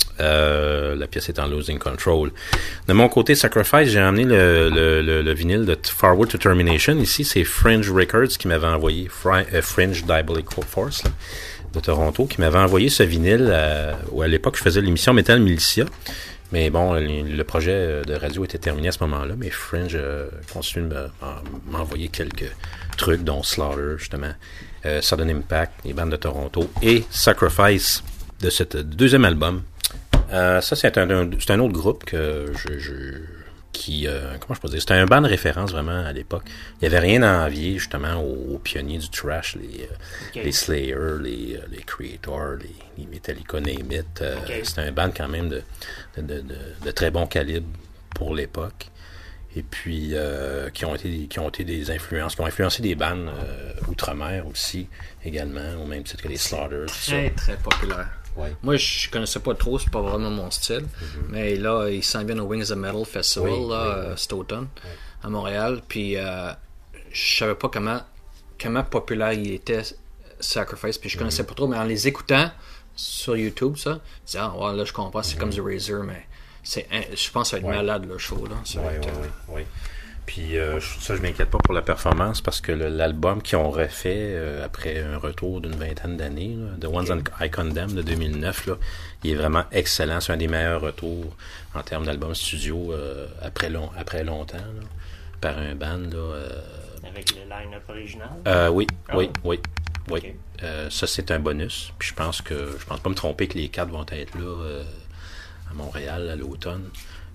La pièce est en Losing Control. De mon côté, Sacrifice, j'ai amené le vinyle de Forward to Termination. Ici, c'est Fringe Records qui m'avait envoyé, Fringe Diabolical Force, là, de Toronto, qui m'avait envoyé ce vinyle où à l'époque je faisais l'émission Metal Militia. Mais bon, le projet de radio était terminé à ce moment-là, mais Fringe continue de m'envoyer quelques trucs, dont Slaughter, justement, Sudden Impact, les bandes de Toronto, et Sacrifice de ce deuxième album. Ça, c'est un autre groupe que comment je peux dire, c'était un band de référence vraiment à l'époque. Il n'y avait rien à envier justement aux pionniers du thrash, les Slayer, les Creator, les Metallica, name it. C'était un band quand même de très bon calibre pour l'époque. Et puis qui ont été des influences, qui ont influencé des bands outre-mer aussi également, au même titre que les Slaughter. Très très populaire. Ouais. Moi, je connaissais pas trop, c'est pas vraiment mon style. Mais là, il s'en vient au Wings of Metal Festival, cet automne, à Montréal. Puis, je savais pas comment populaire il était, Sacrifice. Puis, je connaissais pas trop, mais en les écoutant sur YouTube, ça, je disais, là, je comprends, c'est comme The Razor, mais je pense que ça va être malade, le show, là. Oui. Puis ça, je m'inquiète pas pour la performance parce que l'album qu'ils ont refait après un retour d'une vingtaine d'années, là, The Ones I Condemn de 2009, là, il est vraiment excellent. C'est un des meilleurs retours en termes d'album studio après longtemps, là, par un band. Là, avec le line-up original? Oui. Okay. Ça, c'est un bonus. Puis je pense pas me tromper que les 4 vont être là à Montréal à l'automne.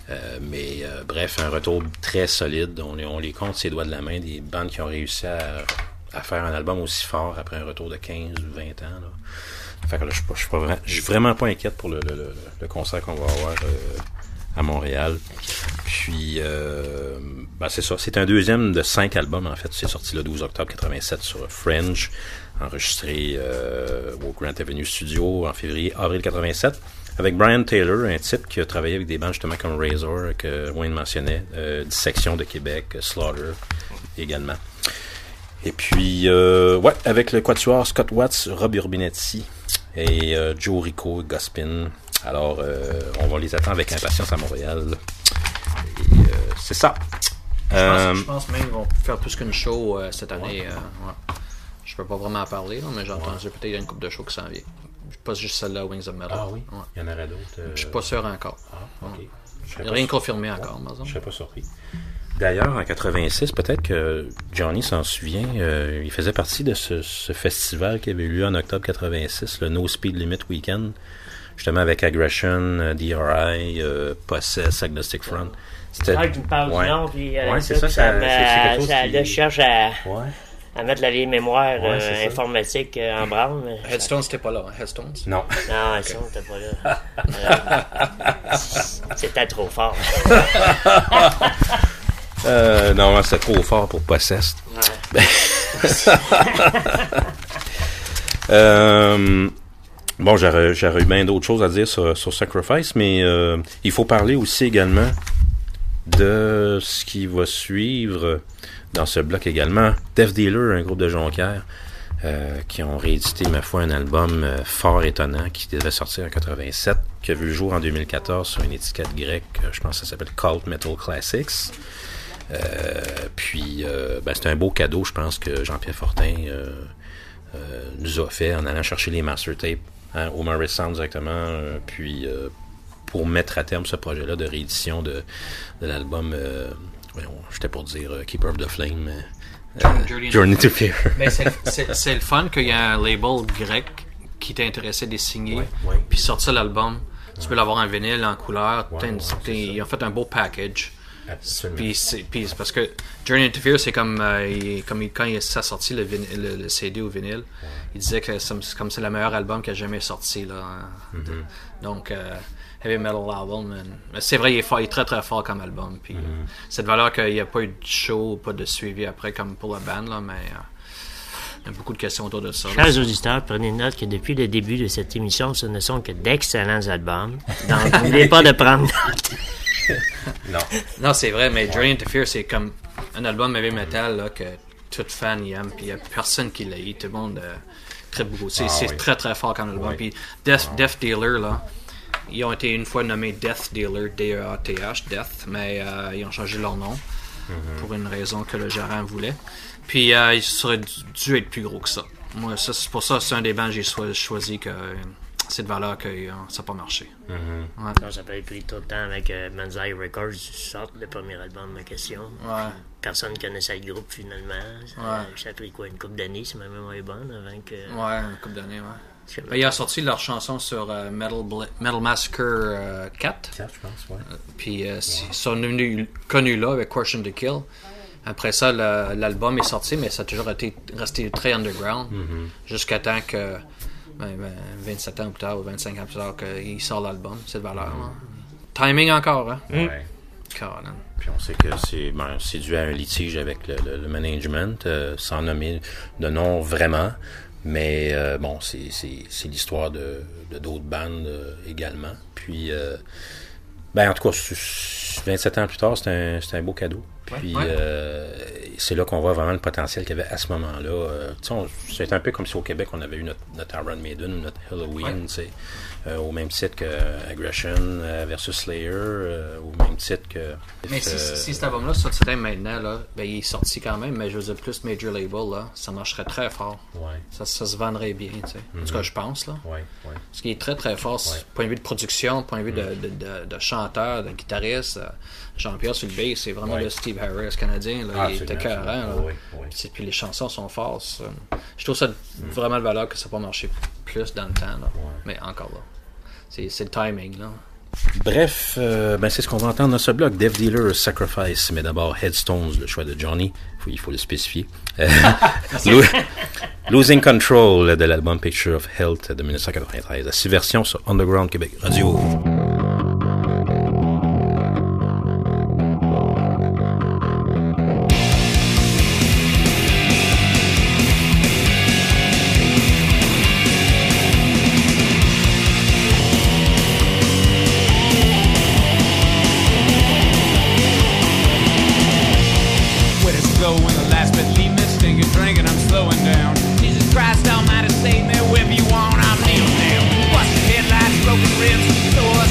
Bref, un retour très solide. On les compte ses doigts de la main, des bandes qui ont réussi à faire un album aussi fort après un retour de 15 ou 20 ans. Là. Fait que là, je suis vraiment pas inquiète pour le concert qu'on va avoir à Montréal. Puis, c'est ça. C'est un deuxième de 5 albums, en fait. C'est sorti le 12 octobre 87 sur Fringe, enregistré au Grant Avenue Studio en avril 87. Avec Brian Taylor, un type qui a travaillé avec des bandes justement comme Razor, que Wayne mentionnait, Dissection de Québec, Slaughter également. Et puis, avec le quatuor Scott Watts, Rob Urbinetti et Joe Rico, Gospin. Alors, on va les attendre avec impatience à Montréal. Et c'est ça. Je pense même qu'ils vont faire plus qu'une show cette année. Je peux pas vraiment en parler, là, mais j'ai entendu peut-être qu'il y a une couple de shows qui s'en vient. Pas juste celle-là, Wings of Metal. Ah oui? Ouais. Il y en aurait d'autres. Je suis pas sûr encore. Ah, ok. Il n'y a rien confirmé encore, par exemple. Je serais pas surpris. D'ailleurs, en 86, peut-être que Johnny s'en souvient, il faisait partie de ce festival qui avait eu lieu en octobre 86, le No Speed Limit Weekend, justement avec Aggression, DRI, Possess, Agnostic Front. C'était tu me parles du nom, puis c'est ça. Ça cherche à mettre la vieille mémoire informatique en branle. Headstone, c'était pas là, hein? Headstones? Non. Non, Headstone, c'était pas là. C'était trop fort. Non, c'était trop fort pour Possessed. Ouais. Bon, j'aurais eu bien d'autres choses à dire sur Sacrifice, mais il faut parler aussi également de ce qui va suivre dans ce bloc également. Death Dealer, un groupe de Jonquière, qui ont réédité, ma foi, un album fort étonnant qui devait sortir en 87, qui a vu le jour en 2014 sur une étiquette grecque, je pense que ça s'appelle Cult Metal Classics. Puis c'est un beau cadeau, je pense, que Jean-Pierre Fortin nous a fait en allant chercher les master tapes au Morris Sound directement, puis pour mettre à terme ce projet-là de réédition de l'album, j'étais pour dire Keeper of the Flame, Journey to Fear. Mais c'est le fun qu'il y a un label grec qui t'est intéressé de les signer, puis sortir l'album. Tu peux l'avoir en vinyle, en couleur. Ils ont fait un beau package. Puis parce que Journey to Fear, c'est comme quand il a sorti le CD au vinyle, il disait que c'est le meilleur album qui a jamais sorti là. Donc heavy metal album, mais c'est vrai, il est très très fort comme album. Puis cette valeur qu'il n'y a pas eu de show, pas de suivi après comme pour la band là, mais il y a beaucoup de questions autour de ça. Chers auditeurs, prenez note que depuis le début de cette émission, ce ne sont que d'excellents albums. Donc n'oubliez pas de prendre note. Non, c'est vrai, mais Journey to Fear, c'est comme un album heavy metal là, que tout fan y aime, puis il n'y a personne qui l'a eu, tout le monde très beaucoup. C'est très très fort comme album. Puis Death Dealer, là, ils ont été une fois nommés Death Dealer, D-E-A-T-H, Death, mais ils ont changé leur nom pour une raison que le gérant voulait. Puis ils auraient dû être plus gros que ça. Moi, c'est pour ça, c'est un des bands que j'ai choisi que c'est de valeur que ça n'a pas marché. Non, ça peut être pris tout le temps avec Manzai Records, sort le premier album en question. Personne ne connaissait le groupe finalement. Ça a pris quoi, une couple d'années, c'est ma mémoire est bonne, avant que... une couple d'années, il a sorti leur chanson sur Metal Massacre 4. 4, je pense, puis ils sont devenus connus là avec Question to Kill. Après ça, l'album est sorti, mais ça a toujours resté très underground. Jusqu'à temps que 27 ans plus tard ou 25 ans plus tard qu'il sort l'album, cette valeur. Timing encore, hein? Puis on sait que c'est dû à un litige avec le management, sans nommer de nom vraiment. Mais c'est l'histoire de d'autres bandes également. Puis, en tout cas, 27 ans plus tard, c'est un beau cadeau. Puis, c'est là qu'on voit vraiment le potentiel qu'il y avait à ce moment-là. C'est un peu comme si au Québec, on avait eu notre Iron Maiden ou notre Halloween, au même titre que Aggression versus Slayer, au même titre que... Mais si cet album-là sortirait maintenant, là, il est sorti quand même, mais je veux dire, plus major label, là, ça marcherait très fort. Ça se vendrait bien, tu sais. En tout cas, je pense, là. Parce qu'il est très, très fort, point de vue de production, point de vue de chanteur, de guitariste. Jean-Pierre sur le bass, c'est vraiment le Steve Harris canadien, là, il était écœurant. Puis les chansons sont fortes. Je trouve ça vraiment de valeur que ça n'a pas marché plus dans le temps, là. Mais encore là. C'est le timing, là. Bref, c'est ce qu'on va entendre dans ce bloc. Death Dealer, Sacrifice, mais d'abord Headstones, le choix de Johnny. Il faut le spécifier. Losing Control de l'album Picture of Health de 1993. À 6 versions sur Underground Québec Radio. Christ almighty, save me wherever you want, I'm kneeling down. Busted headlights, broken ribs, so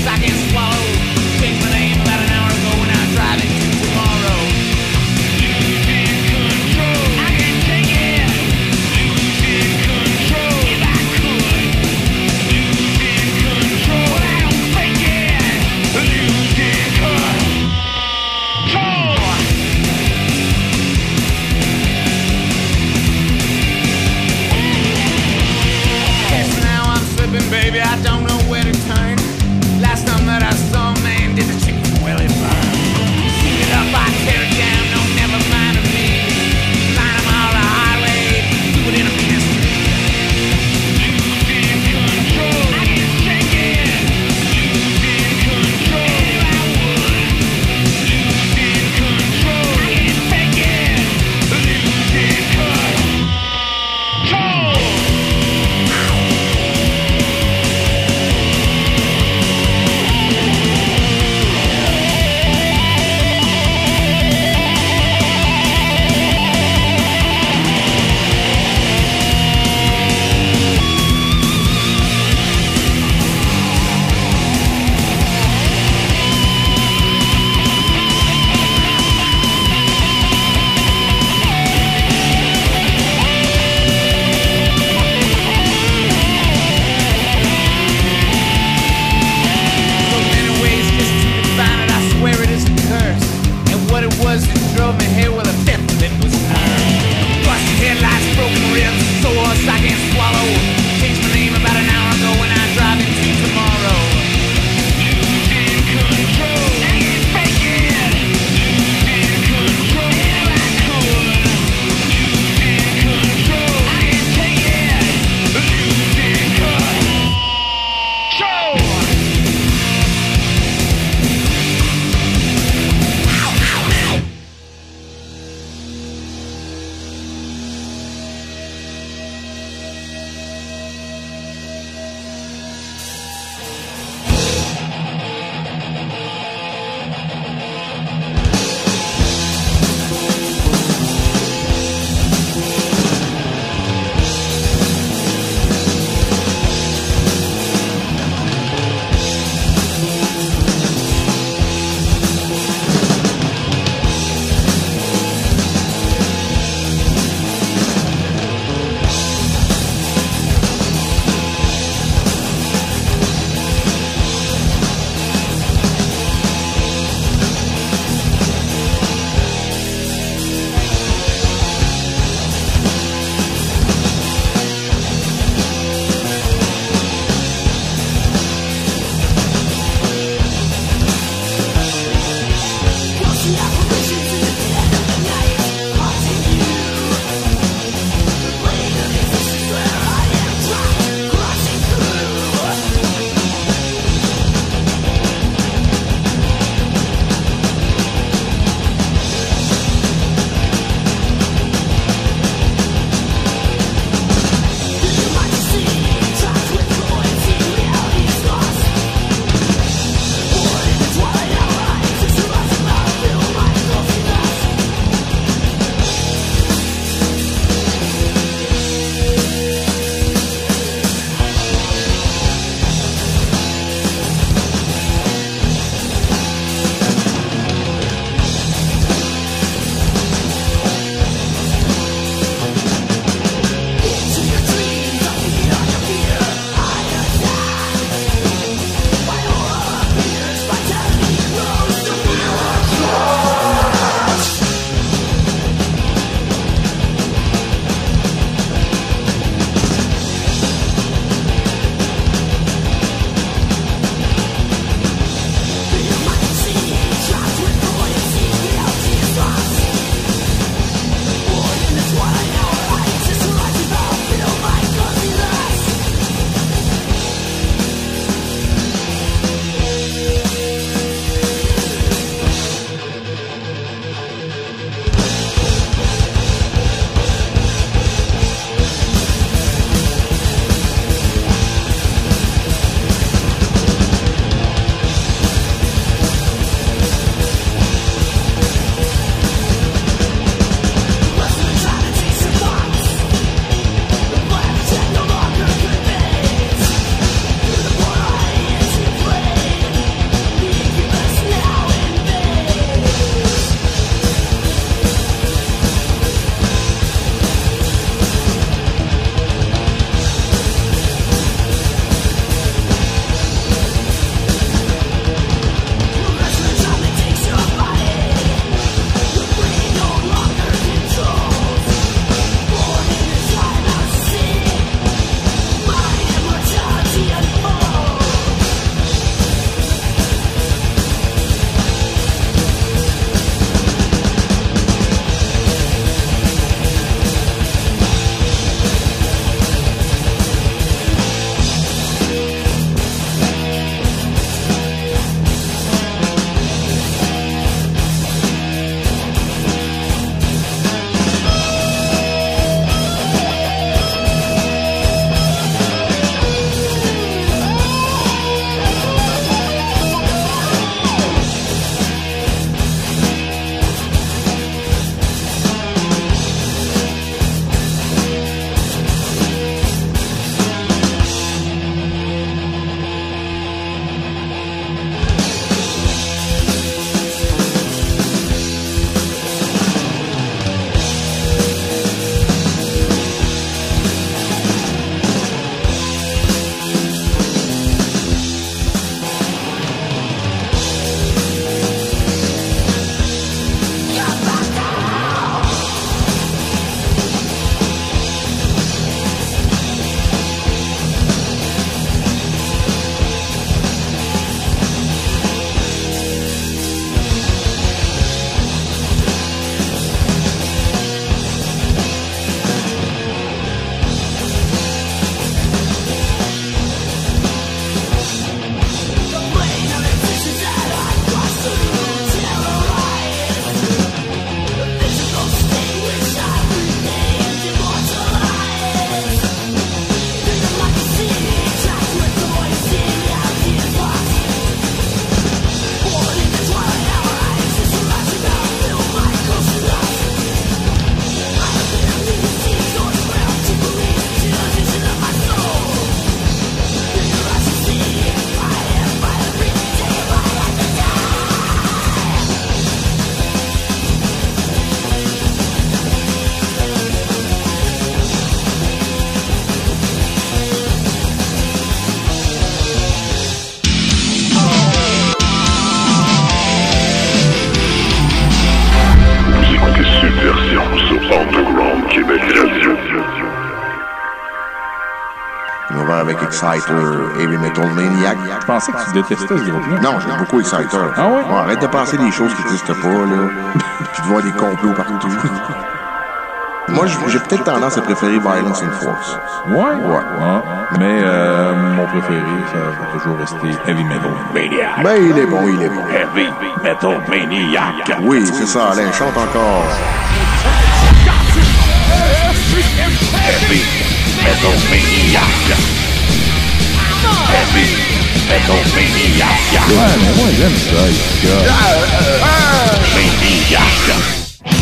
Québec Radio. On va avec Exciter, Heavy Metal Maniac. Je pensais que tu détestais ce groupe-là. Non, j'aime beaucoup Exciter. Ah ouais? Bon, arrête de penser des choses qui n'existent pas, là. Puis de voir des complots partout. Moi, j'ai peut-être tendance à préférer Violence in Force. Ouais? Ouais. Ah. Mais mon préféré, ça va toujours rester Heavy Metal Maniac. Ben, il est bon, il est bon. Heavy Metal Maniac. Oui, c'est ça, Alain, chante encore. Heavy Metal Maniac. Heavy Metal Maniac. Ouais, mais moi j'aime ça, Maniac.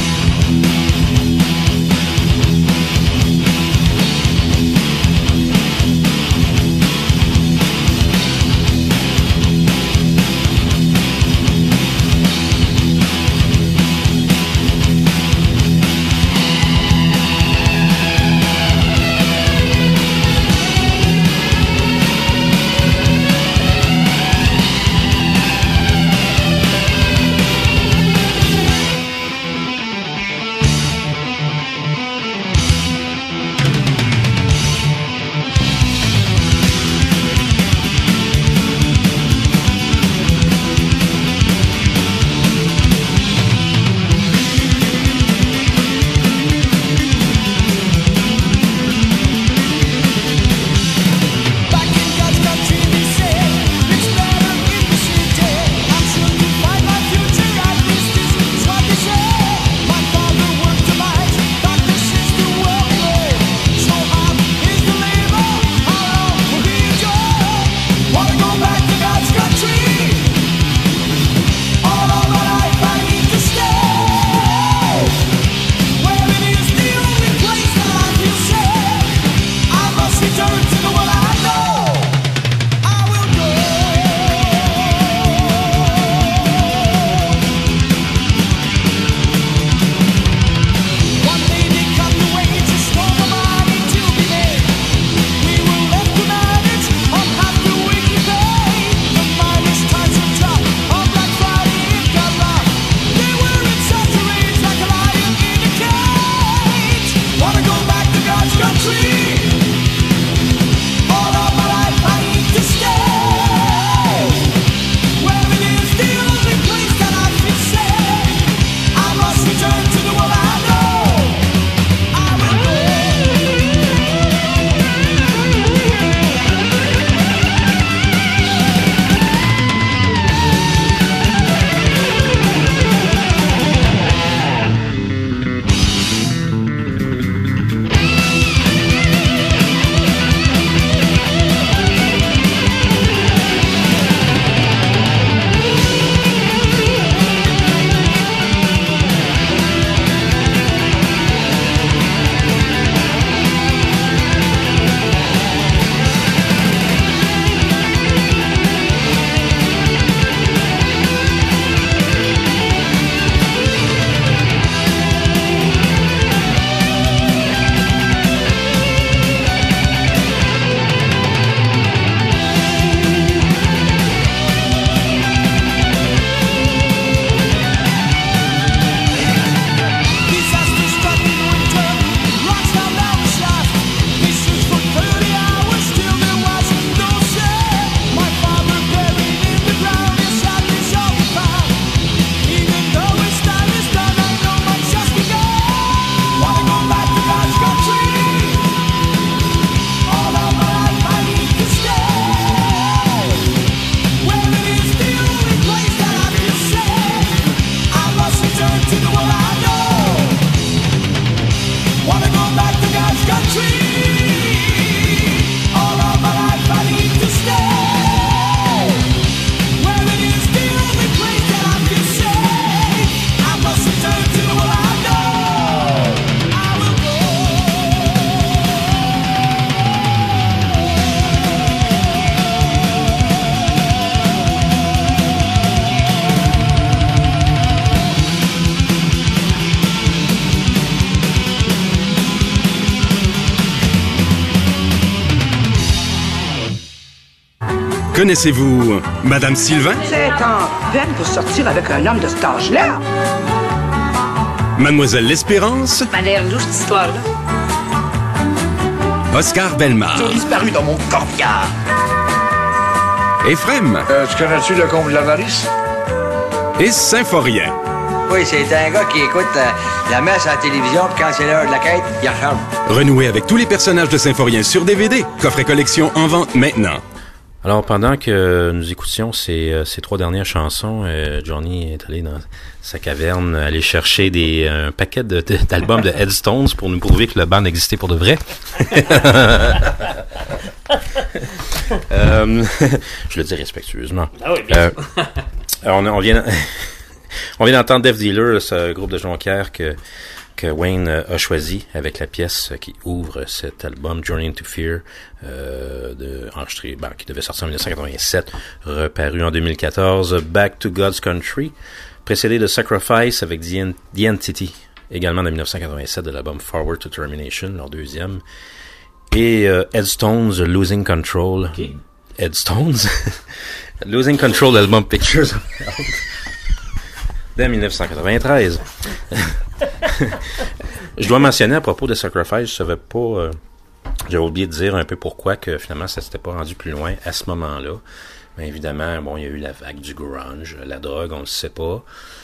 Connaissez-vous Madame Sylvain? C'est en peine pour sortir avec un homme de cet âge-là. Mademoiselle L'Espérance, Ça a l'air louche, cette histoire-là. Oscar Bellemare, Ils ont disparu dans mon corbillard. Éphrem Tu connais-tu le comble de l'avarice? et Symphorien. Oui, c'est un gars qui écoute la messe à la télévision, puis quand c'est l'heure de la quête, il recharge. Renouez avec tous les personnages de Symphorien sur DVD. Coffret collection en vente maintenant. Alors, pendant que nous écoutions ces 3 dernières chansons, Johnny est allé dans sa caverne aller chercher un paquet d'albums de Headstones pour nous prouver que le band existait pour de vrai. Je le dis respectueusement. Ah oui, bien sûr. On vient d'entendre Death Dealer, ce groupe de jonquières que Wayne a choisi avec la pièce qui ouvre cet album Journey into Fear, enregistré, qui devait sortir en 1987, reparu en 2014, Back to God's Country, précédé de Sacrifice avec The Entity, également de 1987, de l'album Forward to Termination, leur deuxième, et Headstones, Losing Control. Okay. Headstones? Losing Control, l'album Pictures of Health. Dès 1993. Je dois mentionner à propos de Sacrifice, je savais pas, j'avais oublié de dire un peu pourquoi que finalement ça s'était pas rendu plus loin à ce moment-là. Mais évidemment, bon, il y a eu la vague du grunge, la drogue, on le sait pas.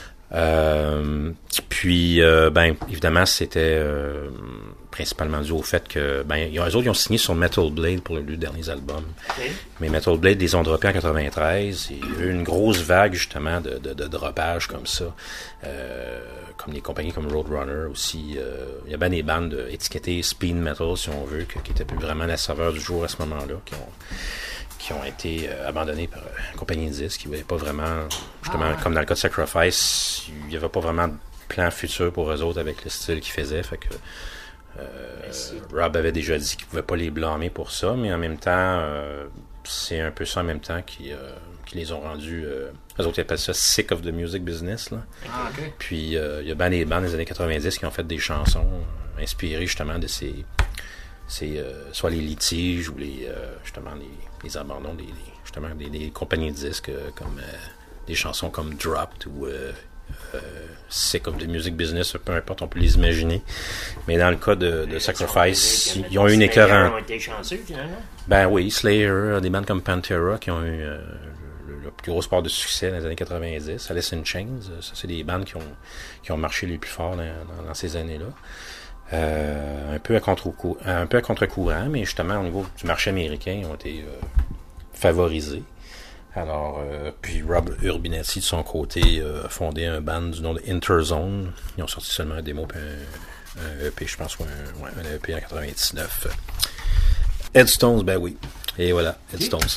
Puis, évidemment, c'était principalement dû au fait que, eux autres, ils ont signé sur Metal Blade pour les 2 derniers albums. Okay. Mais Metal Blade les ont droppés en 93. Il y a eu une grosse vague, justement, de droppage comme ça. Comme des compagnies comme Roadrunner aussi. Il y a bien des bandes étiquetées speed metal, si on veut, qui étaient plus vraiment la saveur du jour à ce moment-là, qui ont été abandonnés par une compagnie de disques qui ne voulait pas vraiment, justement, comme dans le cas de Sacrifice, il n'y avait pas vraiment de plan futur pour eux autres avec le style qu'ils faisaient. Fait que Rob avait déjà dit qu'il ne pouvait pas les blâmer pour ça, mais en même temps, c'est un peu ça en même temps qui les ont rendus... eux autres, ils appellent ça sick of the music business. Là. Ah, okay. Puis, il y a bien des bandes des années 90 qui ont fait des chansons inspirées justement de ces soit les litiges ou justement les abandons des compagnies de disques comme des chansons comme Dropped ou Sick of the Music Business, peu importe, on peut les imaginer. Mais dans le cas de Sacrifice, ils ont eu une écœurante. Ils ont été chanceux, finalement. Ben oui, Slayer, des bandes comme Pantera qui ont eu le plus gros sport de succès dans les années 90. Alice in Chains, ça c'est des bandes qui ont marché les plus forts dans ces années-là. Un peu à contre-courant, mais justement au niveau du marché américain, ils ont été favorisés. Alors, puis Rob Urbanati, de son côté, a fondé un band du nom de Interzone. Ils ont sorti seulement un démo et un EP, je pense, un EP en 99. Headstones, ben oui. Et voilà, Headstones.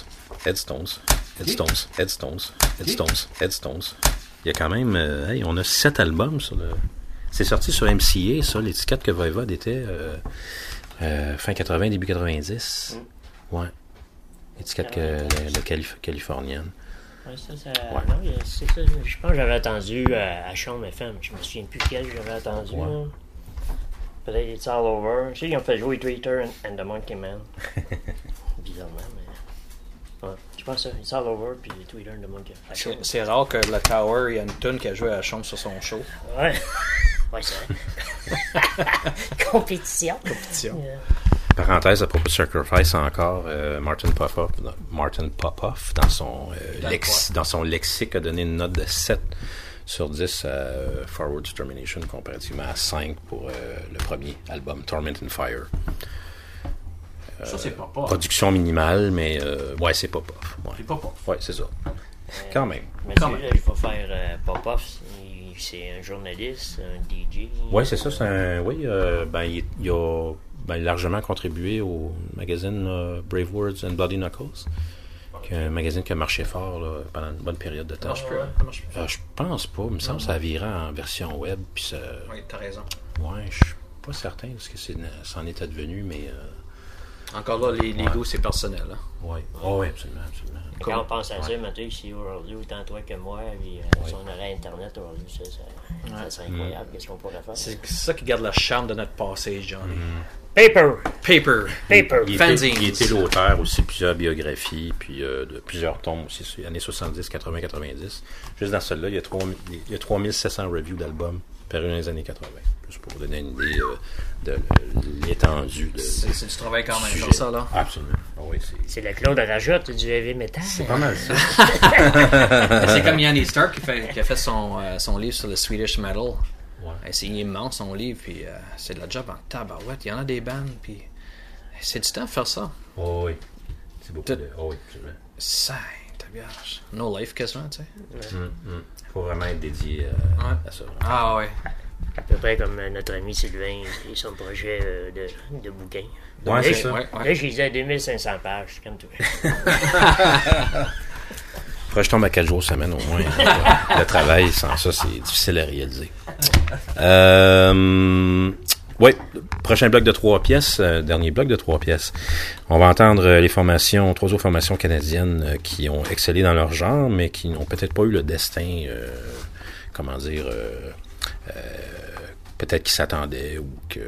Il y a quand même, on a 7 albums sur le... C'est sorti sur MCA, ça, l'étiquette que Voivod était fin 80, début 90. Ouais. Étiquette californienne. Ouais, ça. Ouais. Non, c'est ça. Je pense que j'avais attendu à Chaume FM. Je me souviens plus quel j'avais attendu. Ouais. Peut-être It's All Over. Tu sais, ils ont fait jouer Tweeter and the Monkey Man. Bizarrement, mais. Ouais. Je pense que It's All Over puis Tweeter and the Monkey Man. C'est rare que le Tower, il y a une tune qui a joué à Chaume sur son show. Ouais. Ouais, c'est vrai. Compétition. Yeah. Parenthèse à propos de Sacrifice encore, Martin Popoff dans son lexique a donné une note de 7 sur 10 à Forward to Termination comparativement à 5 pour le premier album Torment and Fire. Ça c'est Popoff. Production minimale, mais ouais, c'est Popoff. Ouais. C'est Popoff. Ouais, c'est ça. Quand même. Mais là, il faut faire Popoff. C'est un journaliste, un DJ. Ouais, c'est ça. Il a largement contribué au magazine Brave Words and Bloody Knuckles, qui est un magazine qui a marché fort là, pendant une bonne période de temps. Je pense pas. Il me semble que ça a viré en version web. Puis ça... Oui, t'as raison. Ouais, je suis pas certain de ce que ça en est advenu, mais... Encore là, les goûts, c'est personnel. Hein? Oui, absolument. Quand on pense à ça, Mathieu, ici aujourd'hui, autant toi que moi, puis si on aurait Internet aujourd'hui, ça serait incroyable. Qu'est-ce qu'on pourrait faire? C'est ça qui garde le charme de notre passé, Johnny. Paper. Il était l'auteur aussi de plusieurs biographies, puis de plusieurs tomes aussi, années 70, 80, 90. Juste dans celle-là, il y a 3700 reviews d'albums paru dans les années 80. Juste pour vous donner une idée de l'étendue. C'est du travail quand même, sujet. comme ça, là. Absolument. Ah oui, c'est la Claude Rajotte du heavy metal. C'est pas mal ça. C'est comme Yanni Stark qui a fait son livre sur le Swedish metal. Ouais. C'est immense son livre, puis c'est de la job en tabarouette. Il y en a des bandes, puis c'est du temps de faire ça. Oh oui. C'est beaucoup de... Oh oui, absolument. Sainte-Vierge. No life, quasiment, tu sais. Il faut vraiment être dédié à ça. Ah ouais. À peu près comme notre ami Sylvain et son projet de bouquin. Ouais, c'est ça. Là, je lisais 2500 pages, c'est comme tout. Faudrait que je tombe à 4 jours semaine au moins. Le travail, sans ça, c'est difficile à réaliser. Oui, prochain bloc de 3 pièces, dernier bloc de 3 pièces. On va entendre les formations, 3 autres formations canadiennes qui ont excellé dans leur genre, mais qui n'ont peut-être pas eu le destin, peut-être qu'ils s'attendaient ou que...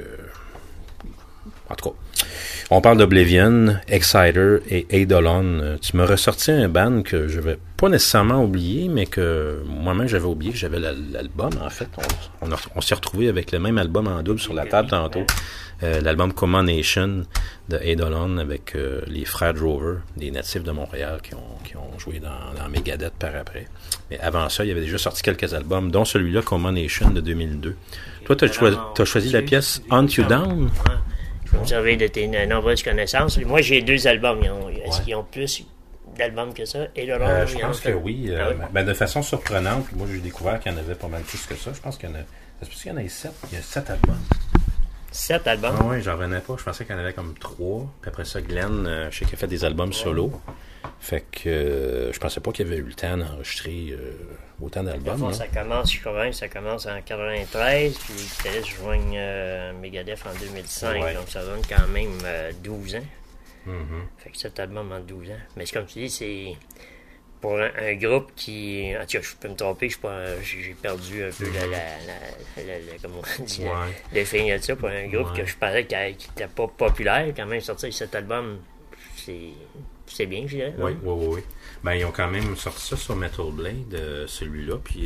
En tout cas, on parle d'Oblivion, Exciter et Eidolon. Tu m'as ressorti un band que je vais pas nécessairement oublier, mais que moi-même j'avais oublié que j'avais l'album, en fait. On s'est retrouvés avec le même album en double sur la table tantôt. L'album Common Nation de Eidolon avec les frères Drover, des natifs de Montréal qui ont joué dans Megadeth par après. Mais avant ça, il y avait déjà sorti quelques albums, dont celui-là, Common Nation de 2002. Toi, t'as choisi la pièce Hunt You Down? Je peux me servir de tes nombreuses connaissances. Moi, j'ai 2 albums. Est-ce qu'ils ont plus d'albums que ça? Et je pense que oui. Ben, de façon surprenante, moi, j'ai découvert qu'il y en avait pas mal plus que ça. Je pense qu'il y en a... Est-ce qu'il y en a 7? Il y a 7 albums. 7 albums? Ah oui, j'en revenais pas. Je pensais qu'il y en avait comme 3. Puis après ça, Glenn, je sais qu'il a fait des albums solo. Fait que je pensais pas qu'il y avait eu le temps d'enregistrer autant d'albums. Ça commence en 93, puis les guitaristes joignent Megadeth en 2005, donc ça donne quand même 12 ans. Fait que cet album en 12 ans. Mais c'est comme tu dis, c'est pour un groupe qui... En tout cas, je peux me tromper, j'ai perdu un peu comment on dit, le feeling de ça. Pour un groupe que je pensais qui n'était pas populaire, quand même sortir cet album, c'est bien, je dirais. Oui. Ben, ils ont quand même sorti ça sur Metal Blade, celui-là, puis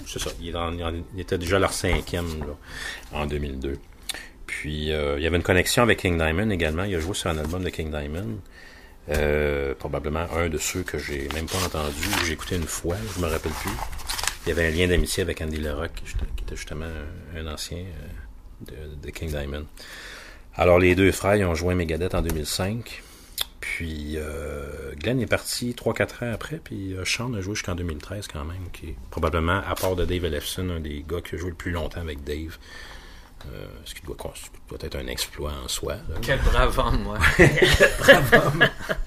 il était déjà leur 5e là, en 2002. Puis, il y avait une connexion avec King Diamond également. Il a joué sur un album de King Diamond. Probablement un de ceux que j'ai même pas entendu, que j'ai écouté une fois, je me rappelle plus. Il y avait un lien d'amitié avec Andy LaRock, qui était justement un ancien de King Diamond. Alors, les 2 frères, ils ont joué Megadeth en 2005. Puis Glenn est parti 3-4 ans après, puis Sean a joué jusqu'en 2013 quand même, qui est probablement, à part de Dave Ellefson, un des gars qui a joué le plus longtemps avec Dave. Ce qui doit être un exploit en soi. Là. Quel brave homme, moi. Brave homme.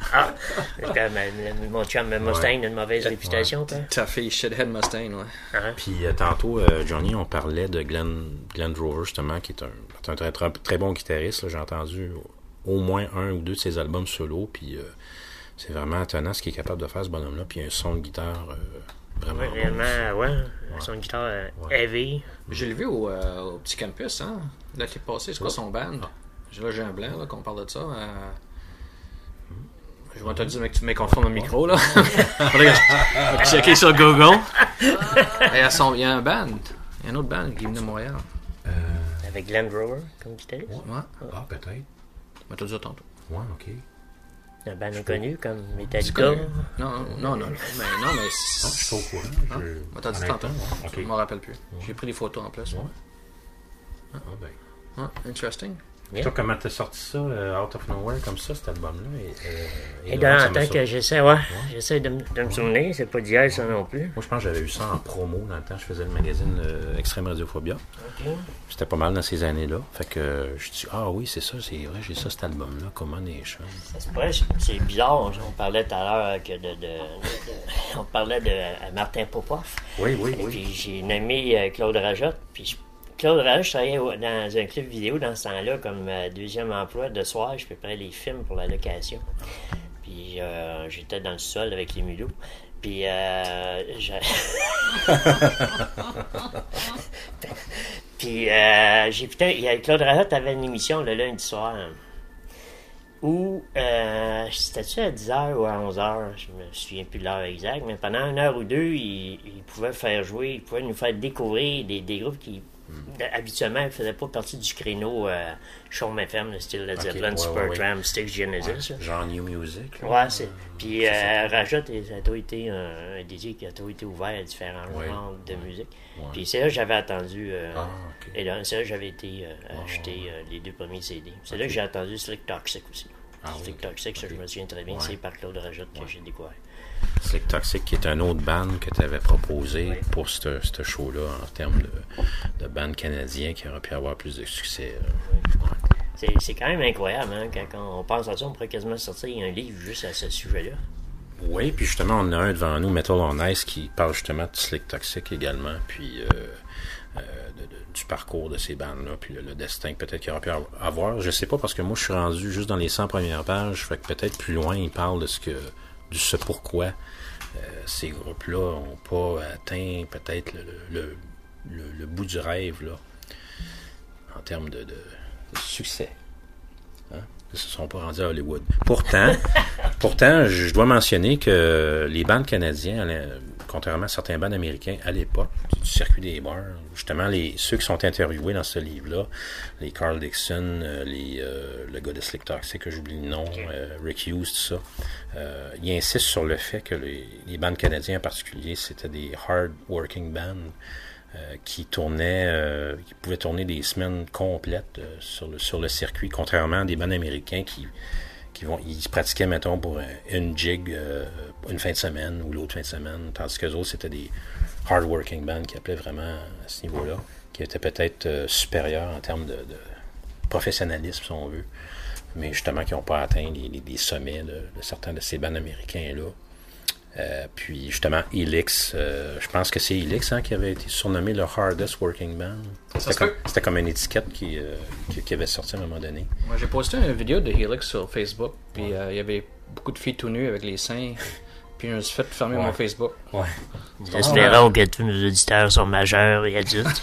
Mon chum Mustaine a une mauvaise réputation. Ta fille Shithead Mustaine, ouais. Puis tantôt, Johnny, on parlait de Glenn Drover, justement, qui est un très, très, très bon guitariste. Là. J'ai entendu au moins 1 ou 2 de ses albums solo, puis c'est vraiment étonnant ce qu'il est capable de faire, ce bonhomme-là. Puis il y a un son de guitare vraiment bon. Réellement, son de guitare heavy. Je l'ai vu au petit campus, hein? L'été passé, c'est quoi son band? Là, j'ai un blanc, là, qu'on parle de ça. Je vais te dire, mec, tu me confonds le micro, là. Faudrait que je checker sur Google. Il y a un band. Il y a un autre band qui est venu de Montréal. Avec Glenn Drover comme guitariste? Ouais. Ah, peut-être. Je vais te le dire tantôt. Ouais, ok. Un band inconnu comme Metallica? Non. Mais je suis pas au courant. Je t'ai dit tantôt. Je ne me rappelle plus. J'ai pris des photos en plus. Interesting. Toi, comment t'as sorti ça, Out of Nowhere, comme ça, cet album-là? Et en tant que j'essaie de me souvenir, c'est pas d'hier ça non plus. Moi, je pense que j'avais eu ça en promo dans le temps. Je faisais le magazine Extrême Radiophobia. Okay. C'était pas mal dans ces années-là. Fait que je dis, ah oui, c'est ça, c'est vrai, j'ai ça, cet album-là, Common Nation. C'est bizarre, on parlait tout à l'heure on parlait de Martin Popoff. Oui. Puis j'ai nommé Claude Rajotte, puis Claude Rajotte, je travaillais dans un club vidéo dans ce temps-là comme deuxième emploi de soir. Je préparais les films pour la location. Puis j'étais dans le sol avec les mulots. Puis Claude Rajotte avait une émission le lundi soir où c'était-tu à 10h ou à 11h, je me souviens plus de l'heure exacte, mais pendant 1 heure ou 2, il pouvait faire jouer, il pouvait nous faire découvrir des groupes qui Habituellement, elle faisait pas partie du créneau Chaume FM, le style Led Zeppelin, Supertramp, Styx, Genesis. Genre New Music. Là. Ouais, c'est. Puis Rajat, ça a toujours été un DJ qui a toujours été ouvert à différents genres de musique. Ouais. Puis c'est là que j'avais attendu. Et là, c'est là que j'avais été acheter les 2 premiers CD. C'est là que j'ai attendu Slick Toxic aussi. Slick Toxic, ça je me souviens très bien, c'est par Claude Rajat que j'ai découvert. Slick Toxic, qui est un autre band que tu avais proposé pour ce show-là en termes de band canadien qui aurait pu avoir plus de succès. C'est quand même incroyable, hein? Quand on pense à ça, on pourrait quasiment sortir un livre juste à ce sujet-là. Oui, puis justement, on a un devant nous, Metal on Ice, qui parle justement de Slick Toxic également, puis du parcours de ces bandes-là, puis le destin que peut-être qu'il aurait pu avoir. Je sais pas, parce que moi, je suis rendu juste dans les 100 premières pages, fait que peut-être plus loin, il parle de ce pourquoi ces groupes-là n'ont pas atteint peut-être le bout du rêve, là, en termes de succès. Hein? Ils ne se sont pas rendus à Hollywood. Pourtant, je dois mentionner que les bandes canadiens, contrairement à certains bandes américains, à l'époque, du circuit des bars, justement, ceux qui sont interviewés dans ce livre-là, les Carl Dixon, le gars de Slick Toxic, que j'oublie le nom, Rick Hughes, tout ça, ils insistent sur le fait que les bandes canadiens en particulier, c'était des hard working bands qui pouvaient tourner des semaines complètes sur le circuit, contrairement à des bands américains ils se pratiquaient, mettons, pour une jig une fin de semaine ou l'autre fin de semaine, tandis que les autres, c'était des hard working bands qui appelaient vraiment à ce niveau-là, qui étaient peut-être supérieurs en termes de professionnalisme, si on veut, mais justement qui n'ont pas atteint les sommets de certains de ces bands américains-là. Puis justement, Helix, je pense que c'est Helix qui avait été surnommé le Hardest Working Band. C'était comme une étiquette qui avait sorti à un moment donné. Moi, j'ai posté une vidéo de Helix sur Facebook, puis il y avait beaucoup de filles tout nues avec les seins, puis je me suis fait fermer mon Facebook. Ouais. J'espère que tous nos auditeurs sont majeurs et adultes.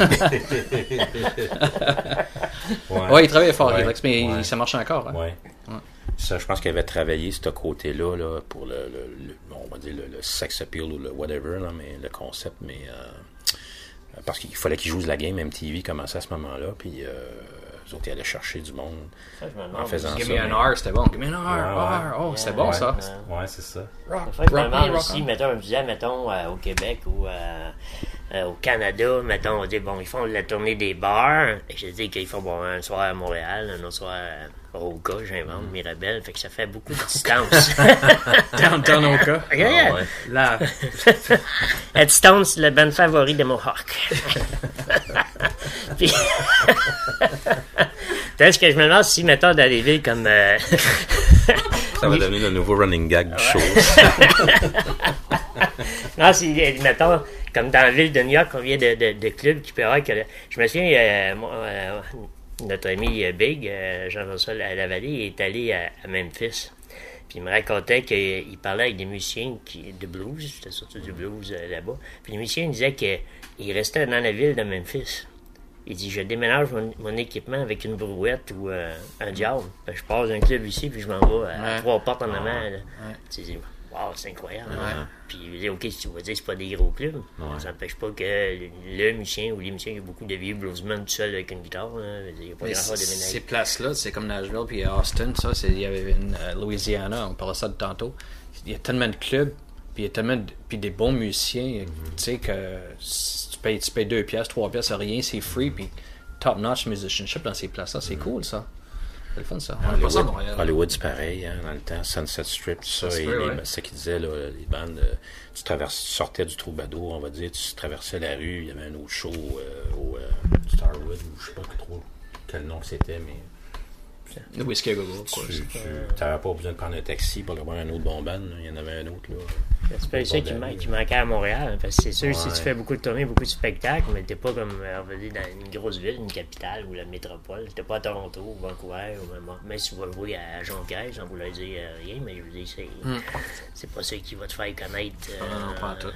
Ouais, il travaillait fort, Helix, mais ça marche encore. Hein? Ouais. Ça, je pense qu'il avait travaillé ce côté-là là, pour on va dire le sex appeal ou le whatever, là, mais le concept, mais parce qu'il fallait qu'il joue de la game. MTV commençait à ce moment-là, puis eux autres, ils allaient chercher du monde en faisant ça. Give me an R, c'était bon. Give me an R. Oh, c'était bon, ça. Ouais, c'est ça. Je me demande aussi, mettons, au Québec ou au Canada, mettons, on dit, bon, ils font la tournée des bars. Et je dis qu'ils font un soir à Montréal, un autre soir au cas, j'invente, Mirabel, fait que ça fait beaucoup de distance. Downtown au cas. Là. À distance, c'est le band favori de Mohawk. Puis, peut-être que je me demande si, mettons, dans des villes comme... ça va devenir le nouveau running gag du show. Non, si, mettons, comme dans la ville de New York, combien de clubs qui peut avoir que... Je me souviens, notre ami Big, Jean-François Lavallée, est allé à Memphis. Puis il me racontait qu'il parlait avec des musiciens de blues, c'était surtout du blues là-bas. Puis les musiciens disaient qu'ils restaient dans la ville de Memphis. Il dit, je déménage mon équipement avec une brouette ou un diable. Je passe d'un club ici, puis je m'en vais à 3 portes en avant. Tu dis, wow, c'est incroyable. Hein? Puis il dit, OK, si tu vas dire, c'est pas des gros clubs. Ça n'empêche pas que le musicien ou les musiciens, il y a beaucoup de vieux bluesmen tout seul avec une guitare. Il n'y a pas grand-chose de ménage. Ces places-là, c'est comme Nashville puis Austin, ça, il y avait une Louisiana, on parlait ça de tantôt. Il y a tellement de clubs, puis il y a tellement puis des bons musiciens, tu sais, que si tu payes 2$, 3$, c'est rien, c'est free, puis top-notch musicianship dans ces places-là, c'est cool, ça. C'est le fun, ça. Hollywood, c'est pareil, hein, dans le temps, Sunset Strip, tout ça, et c'est ce qu'ils disaient, là, les bandes, tu sortais du Troubadour, on va dire, tu traversais la rue, il y avait un autre show au Starwood, ou je sais pas trop quel nom c'était, mais... Le Whiskey à Gogo, quoi. Tu n'avais pas besoin de prendre un taxi pour avoir un autre bon band, il y en avait un autre, là. C'est pas ça qui manquait à Montréal, parce que c'est sûr, si tu fais beaucoup de tournées, beaucoup de spectacles, mais t'es pas comme, on va dire, dans une grosse ville, une capitale ou la métropole, t'es pas à Toronto ou Vancouver, ou même si tu vas jouer à Jonquière, sans vouloir dire rien, mais je veux dire, c'est pas ça qui va te faire connaître. Non, pas tout.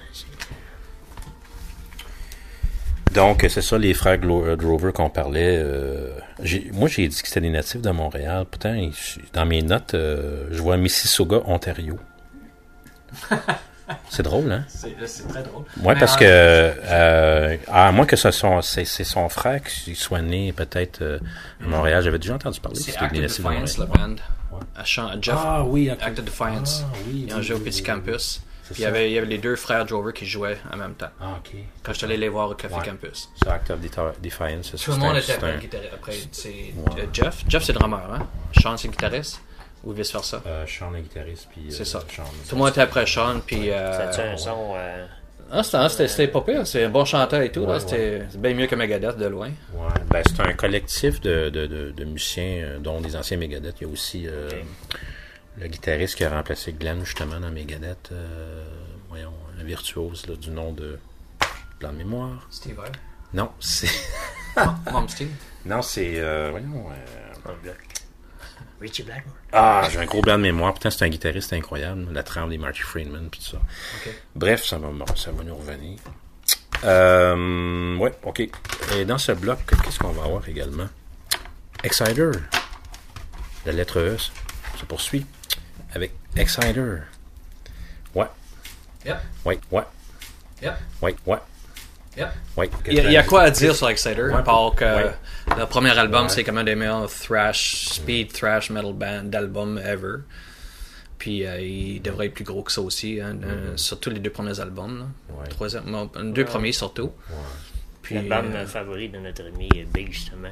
Donc, c'est ça, les frères Drover qu'on parlait. Moi, j'ai dit que c'était des natifs de Montréal. Pourtant, dans mes notes, je vois Mississauga, Ontario. C'est drôle, hein? C'est très drôle. Oui, parce que, à moins que c'est son frère qui soit né peut-être à Montréal. J'avais déjà entendu parler. C'est Act of Defiance, la band. Jeff, oui, Act of Defiance. Ils ont joué au Petit Campus. Puis il y avait les deux frères Drover qui jouaient en même temps. Ah, OK. Quand je suis allé les voir au Café Campus. C'est Act of Defiance. Tout le monde était un guitariste. Après, c'est Jeff. Jeff, c'est le drummer, hein? Sean, c'est le guitariste? Ou vice-versa? Sean est guitariste, puis... c'est ça. Sean, tout le monde était après Sean, puis... Ça a un son... c'était pas pire. C'est un bon chanteur et tout. Là. C'était bien mieux que Megadeth, de loin. Ouais. Ben, c'est un collectif de musiciens, dont des anciens Megadeth. Il y a aussi... le guitariste qui a remplacé Glenn, justement, dans Megadeth, voyons, un virtuose là, du nom de plan de mémoire. Steve Vai? Non, c'est... Mom Steve? Non, c'est... voyons... Richie Blackmore. Ah, j'ai un gros blanc de mémoire. Putain, c'est un guitariste incroyable. La trempe des Marty Friedman, puis tout ça. Okay. Bref, ça va nous revenir. Ouais, OK. Et dans ce bloc, qu'est-ce qu'on va avoir également? Exciter. La lettre E se poursuit avec Exciter. Ouais. Yep. Ouais. Yep. Ouais. Yep. Ouais. Il y a quoi à dire sur Exciter, à part que le premier album, c'est comme un des meilleurs speed thrash metal band d'albums ever. Puis il devrait être plus gros que ça aussi, hein, surtout les deux premiers albums. Là. Deux premiers surtout. Puis l'album favori de notre ami Big, justement.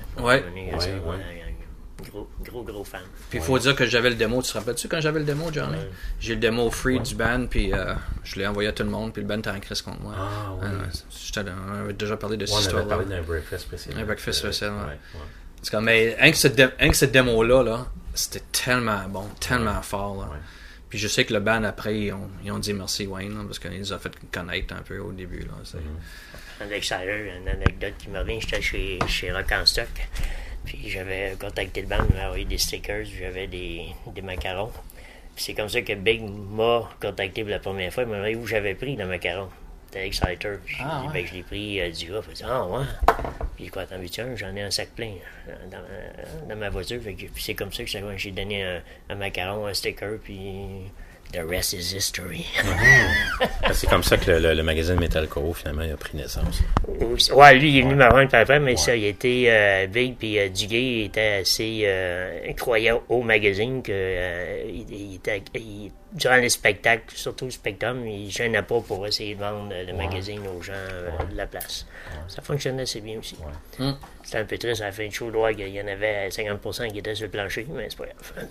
Gros fan. Puis il faut dire que j'avais le démo. Tu te rappelles-tu quand j'avais le démo, Johnny? J'ai le démo free du band, puis je l'ai envoyé à tout le monde, puis le band était en crise contre moi. On avait déjà parlé de cette histoire-là. On avait parlé d'un breakfast spécial. Un breakfast spécial, ouais. Mais rien que cette démo-là, c'était tellement bon, tellement fort. Là. Puis je sais que le band, après, ils ont dit merci Wayne, là, parce qu'il les a fait connaître un peu au début. Là, Exciter, une anecdote qui me revient, j'étais chez Rock en Stock. Puis j'avais contacté le band, il m'a envoyé des stickers, j'avais des macarons. Puis c'est comme ça que Big m'a contacté pour la première fois, il m'a demandé où j'avais pris le macaron. C'était Exciter. Je l'ai pris du gars, il m'a dit ouais. Puis quoi, t'en veux-tu un? J'en ai un sac plein dans ma voiture. Puis c'est comme ça que j'ai donné un macaron, un sticker, puis the rest is history. C'est comme ça que le magazine Metalcore, finalement, il a pris naissance. Ouais, lui, il est venu me rendre après, mais ça, il était Big, puis Duguay était assez croyant au magazine que durant les spectacles, surtout le Spectrum, il ne gênait pas pour essayer de vendre le magazine aux gens de la place. Ça fonctionnait assez bien aussi. C'était un peu triste à la fin du show, il y en avait 50% qui étaient sur le plancher, mais c'est pas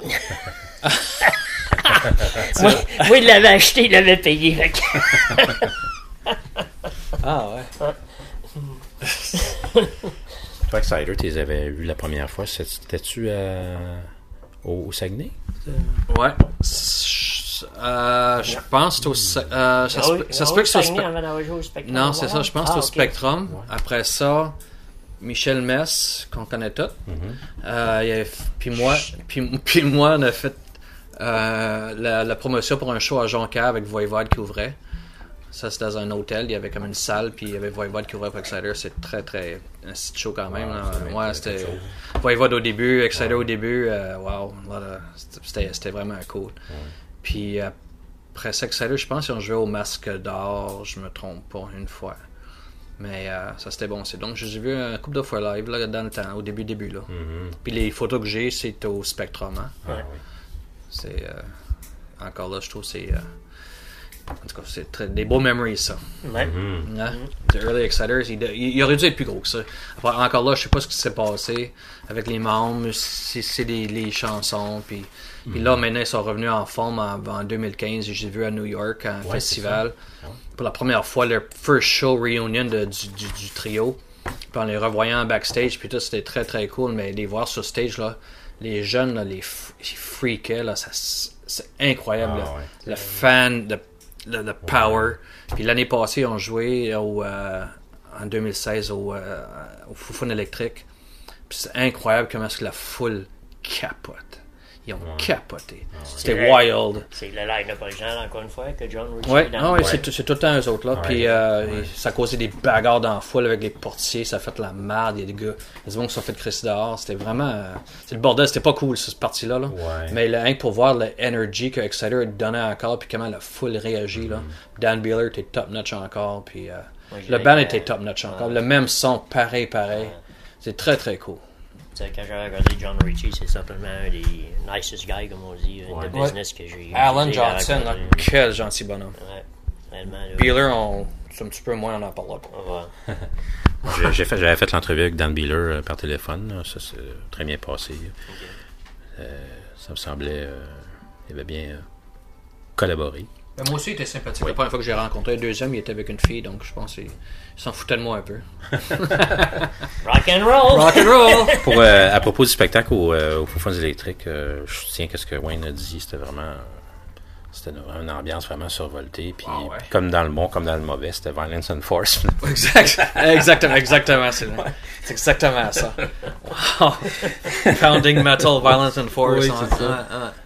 grave. moi, il l'avait acheté, il l'avait payé. Toi, Exciter, tu les avais vus la première fois. C'était-tu au Saguenay? Ouais. Je pense que c'est ça se peut que c'est au Spectrum. Non, c'est ça, je pense que c'est au Spectrum. Après ça, Michel Mess, qu'on connaît tous. Puis moi, on a fait la promotion pour un show à Jonquière avec Voivode qui ouvrait. Ça, c'était dans un hôtel. Il y avait comme une salle, puis il y avait Voivode qui ouvrait pour Exciter. C'est très, très... un petit show quand même. C'était... Voivode au début, Exciter au début. C'était vraiment cool. Puis après ça, Exciter, je pense qu'ils ont joué au Masque d'Or, je me trompe pas, une fois. Mais ça, c'était bon aussi. Donc, j'ai vu un couple de fois live, là, dans le temps, au début, là. Puis les photos que j'ai, c'est au Spectrum, hein? C'est... encore là, je trouve c'est... en tout cas, c'est des beaux memories, ça. The Early Exciters, il aurait dû être plus gros que ça. Après, encore là, je sais pas ce qui s'est passé avec les membres, si c'est les chansons. Puis là, maintenant, ils sont revenus en forme en 2015. J'ai vu à New York, à un festival. Pour la première fois, leur first show reunion du trio. Puis en les revoyant en backstage, puis tout, c'était très, très cool. Mais les voir sur stage, là, les jeunes, là, ils freakaient, là, c'est incroyable. Le fan, le power. Puis l'année passée, ils ont joué en 2016 au Foufoune électrique. Puis c'est incroyable comment est-ce que la foule capote. Ils ont capoté. C'est C'était le- wild. C'est le line-up original, encore une fois, que John Ritchie. Ouais, dans- c'est tout le temps eux autres là. Puis ça a causé des bagarres dans la foule avec les portiers, ça a fait la merde. Il y a des gars, des gens qui se sont fait crisser dehors. C'était vraiment. C'est le bordel, c'était pas cool cette partie-là. Là. Ouais. Mais rien que pour voir l'energy que Exciter donnait encore, puis comment la foule réagit. Là. Dan Beeler était top notch encore. Puis le band était top notch encore. Le même son, pareil. C'est très très cool. T'sais, quand j'avais regardé John Ritchie, c'est certainement un des nicest guys, comme on dit, de business que j'ai Alan j'ai Johnson, là, rencontré. quel gentil bonhomme. Ouais, réellement. Là. Beeler, c'est un petit peu moins, on en parlera pas. Ouais. J'avais fait l'entrevue avec Dan Beeler par téléphone. Là. Ça s'est très bien passé. Ça me semblait... il avait bien collaboré. Ben, moi aussi, il était sympathique. La première fois que j'ai rencontré, le deuxième, il était avec une fille, donc je pense qu'il s'en foutait de moi un peu. Rock and roll! Rock and roll! Pour, à propos du spectacle au Foo Fun électrique, je tiens à ce que Wayne a dit. C'était vraiment une ambiance vraiment survoltée. Puis comme dans le bon, comme dans le mauvais, c'était Violence and Force. Exactement. C'est exactement ça. Wow. Pounding metal, Violence and Force. Oui, c'est ça.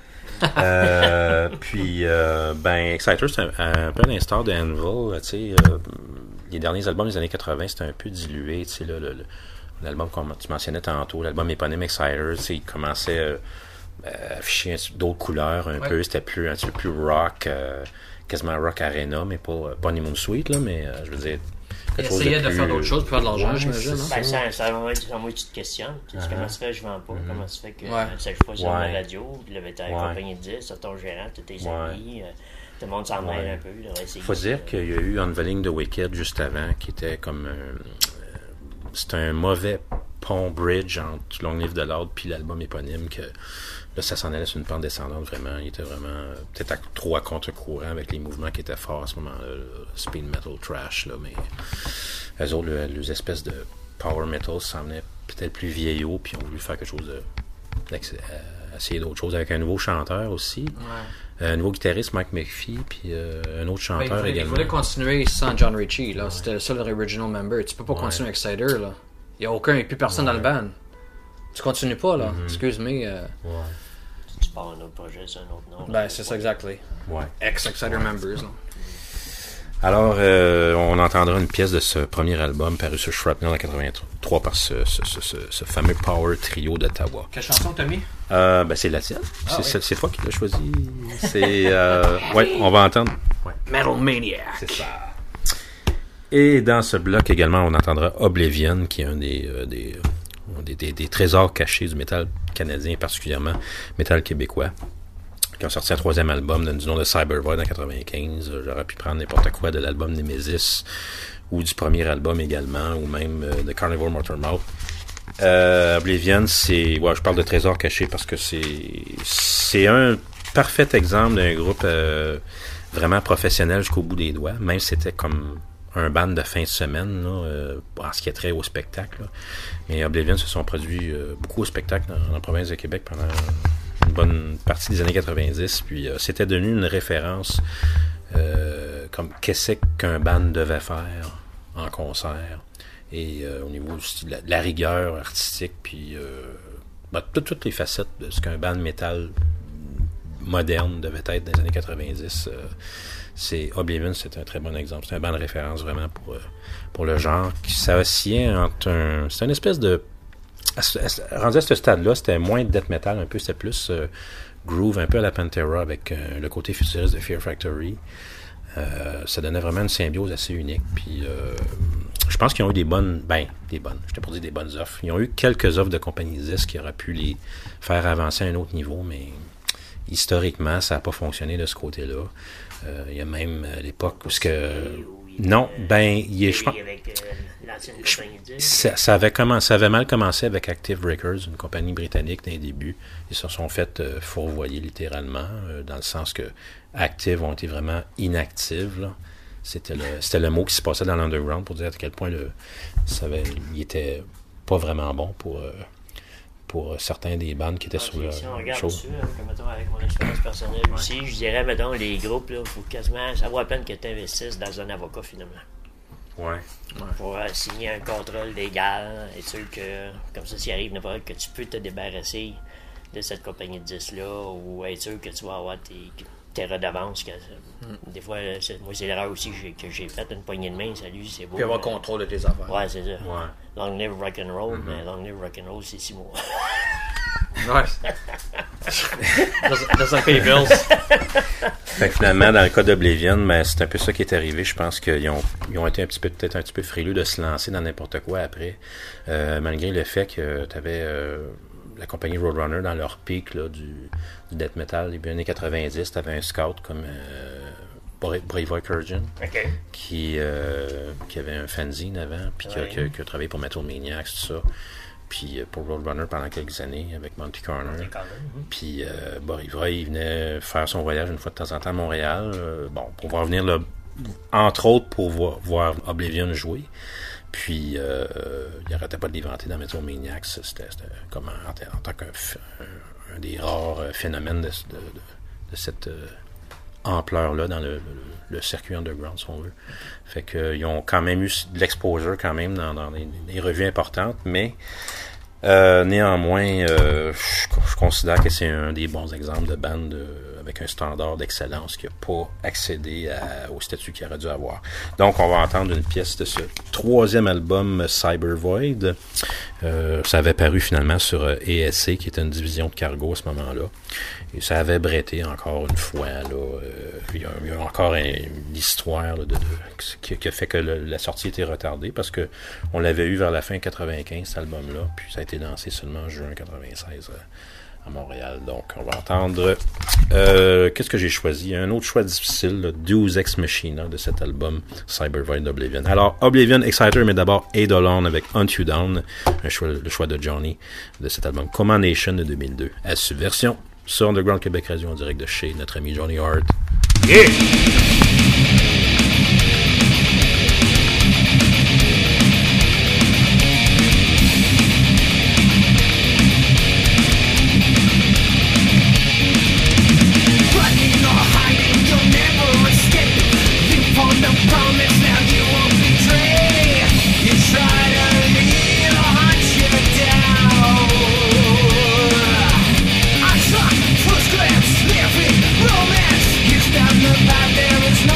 Puis Exciter, c'est un peu l'instar de Anvil, tu sais, les derniers albums des années 80, c'était un peu dilué, tu sais, l'album que tu mentionnais tantôt, l'album éponyme Exciter, tu sais, il commençait à afficher d'autres couleurs un peu, c'était un petit peu plus rock, quasiment rock arena, mais pas Honeymoon Suite, là, mais je veux dire... Il essayait de faire d'autres choses pour faire de l'argent, j'imagine. Ça va être moi, tu te questionnes. Comment ça fait que je vends pas? Comment ça fait que ça joue pas sur la radio? Puis là, t'as la compagnie de 10, t'as ton gérant, t'as tes amis. Tout le monde s'en mêle un peu. Il faut dire qu'il y a eu Unveiling the Wicked juste avant, qui était comme... c'était un mauvais pont bridge entre Long Live the Loud puis l'album éponyme que... Là, ça s'en allait sur une pente descendante, vraiment. Il était vraiment peut-être trop à contre-courant avec les mouvements qui étaient forts à ce moment-là. Speed metal trash, là, mais eux autres, les espèces de power metal s'en venaient peut-être plus vieillots, puis ont voulu faire quelque chose essayer d'autres choses avec un nouveau chanteur aussi. Un nouveau guitariste, Mike McPhee, puis un autre chanteur également. Il voulait continuer sans John Ritchie, là. C'était le seul original member. Tu peux pas continuer avec Exciter, là. Il n'y a plus personne dans le band. Tu continues pas, là. Excuse-moi. Tu pars un autre projet, c'est un autre nom. Ben, c'est ça, exactement. Ex-Exciter members, là. Alors, on entendra une pièce de ce premier album paru sur Shrapnel en 83 par ce fameux power trio d'Ottawa. Quelle chanson t'as mis? C'est la tienne. C'est toi qui l'as choisi. C'est... on va entendre... Metal Maniac. C'est ça. Et dans ce bloc également, on entendra Oblivion, qui est un des trésors cachés du métal canadien, particulièrement métal québécois, qui ont sorti un troisième album du nom de Cybervoid en 95. J'aurais pu prendre n'importe quoi de l'album Nemesis ou du premier album également, ou même de Carnivore Motormouth. Oblivion, je parle de trésors cachés parce que c'est un parfait exemple d'un groupe vraiment professionnel jusqu'au bout des doigts, même si c'était comme un band de fin de semaine, en ce qui est trait au spectacle. Là. Mais Oblivion se sont produits beaucoup au spectacle dans la province de Québec pendant une bonne partie des années 90. Puis c'était devenu une référence comme qu'est-ce qu'un band devait faire en concert. Et au niveau aussi de la rigueur artistique, puis toutes les facettes de ce qu'un band métal moderne devait être dans les années 90. Oblivion, c'est un très bon exemple. C'est un band de référence vraiment pour le genre qui s'associait entre c'est une espèce de... Rendu à ce stade-là, c'était moins de death metal un peu, c'était plus groove un peu à la Pantera avec le côté futuriste de Fear Factory. Ça donnait vraiment une symbiose assez unique. Puis je pense qu'ils ont eu des bonnes offres. Ils ont eu quelques offres de compagnies disques qui auraient pu les faire avancer à un autre niveau, mais historiquement, ça n'a pas fonctionné de ce côté-là. Il y a même l'époque où ça avait mal commencé avec Active Records, une compagnie britannique dans les débuts. Ils se sont fait fourvoyer littéralement, dans le sens que Active ont été vraiment inactives, là. C'était le mot qui se passait dans l'underground pour dire à quel point il était pas vraiment bon pour certains des bandes qui étaient sur le show. Si on regarde dessus, mettons, avec mon expérience personnelle aussi, je dirais, mettons, les groupes, il faut quasiment, ça vaut la peine que tu investisses dans un avocat, finalement. Pour signer un contrôle légal, être sûr que, comme ça, s'il arrive n'importe que tu peux te débarrasser de cette compagnie de disques-là, ou être sûr que tu vas avoir tes redevances. Des fois, moi, c'est l'erreur aussi que j'ai faite, une poignée de main, salut, c'est beau. Puis avoir contrôle de tes affaires. Ouais, c'est ça. Ouais. Long live rock'n'roll, mais long live rock'n'roll, c'est 6 mois. Nice. Doesn't pay bills. Fait que finalement, dans le cas d'Oblivion, ben, c'est un peu ça qui est arrivé. Je pense qu'ils ont été peut-être un petit peu frileux de se lancer dans n'importe quoi après, malgré le fait que tu avais la compagnie Roadrunner dans leur pic là, du death metal début années 90. Tu avais un scout comme Bravely Kurgan, qui avait un fanzine avant, puis qui a travaillé pour Metal Maniacs, tout ça. Puis pour Roadrunner pendant quelques années avec Monty Corner. Puis Bravely, il venait faire son voyage une fois de temps en temps à Montréal, pour voir venir là, entre autres pour voir Oblivion jouer. Puis il n'arrêtait pas de les vanter dans Metal Maniacs. C'était comme en tant qu'un des rares phénomènes de cette ampleur-là dans le circuit underground, si on veut. Fait qu'ils ont quand même eu de l'exposure quand même dans des revues importantes, mais néanmoins, je considère que c'est un des bons exemples de bande avec un standard d'excellence qui n'a pas accédé au statut qu'il aurait dû avoir. Donc, on va entendre une pièce de ce 3e album, Cyber Void. Ça avait paru finalement sur ESC, qui était une division de Cargo à ce moment-là. Et ça avait bretté encore une fois. Là, il y a encore une histoire là, qui a fait que la sortie était retardée parce que on l'avait eu vers la fin 95, cet album-là, puis ça a été lancé seulement en juin 96 à Montréal. Donc, on va entendre... qu'est-ce que j'ai choisi? Un autre choix difficile, là, Deus Ex Machina de cet album, Cyber Void d'Oblivion. Alors, Oblivion, Exciter, mais d'abord Eidolon avec Hunt You Down, le choix de Johnny de cet album Command Nation de 2002, à Subversion, sur Underground Québec Radio en direct de chez notre ami Johnny Hart. Yeah! Romance, he's down the pipe, there is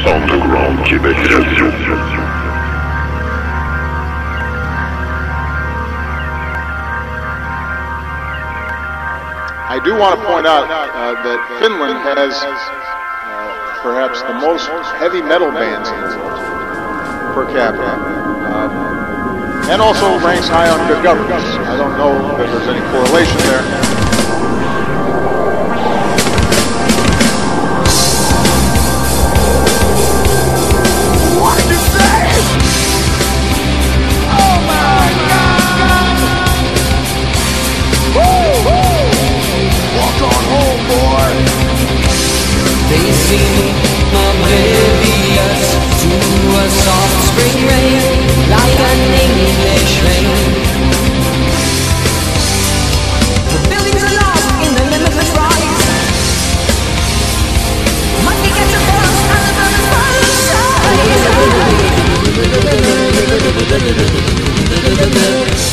Underground Québec Radio. I do want to point out that Finland has perhaps the most heavy metal bands in the world per capita, and also ranks high on good governance. I don't know that there's any correlation there. They seem oblivious to a soft spring rain, like an English rain. The buildings are lost in the limitless rise. Monkey gets a buzz and the bird is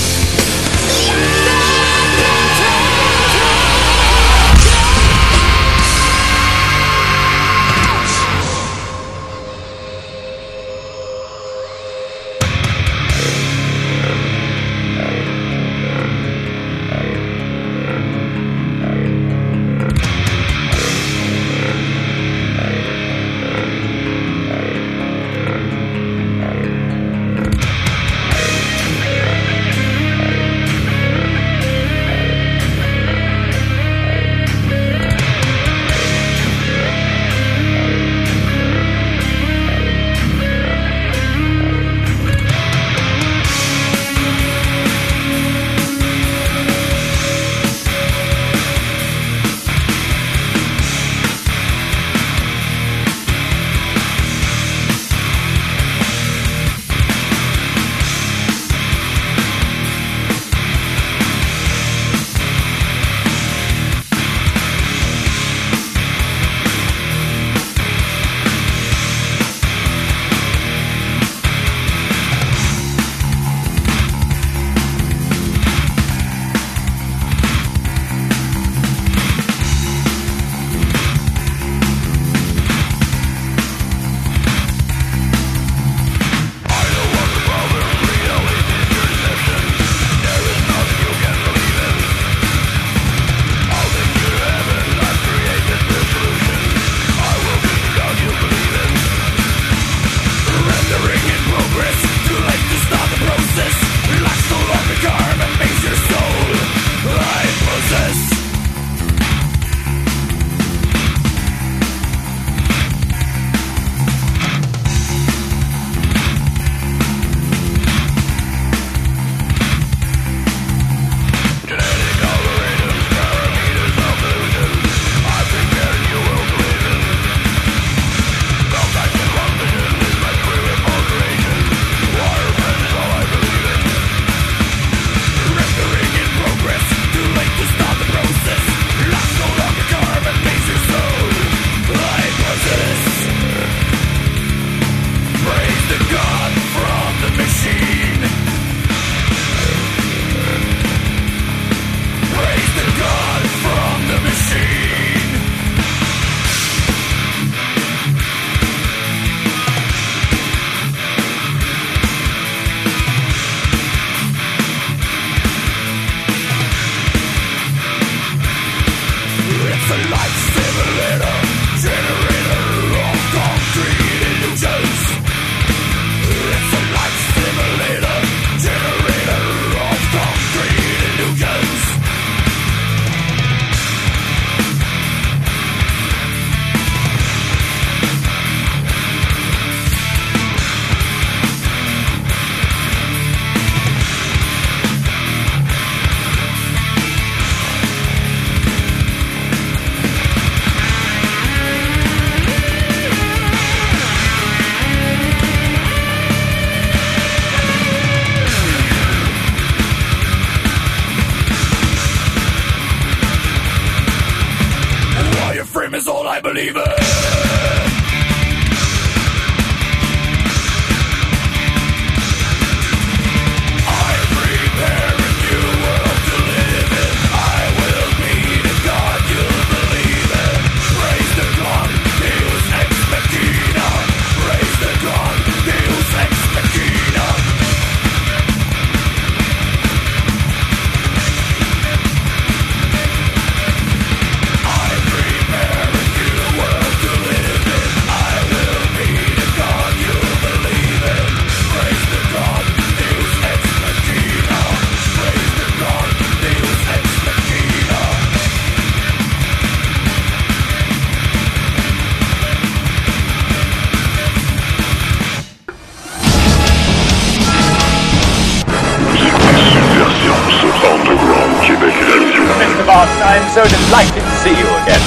so delighted to see you again.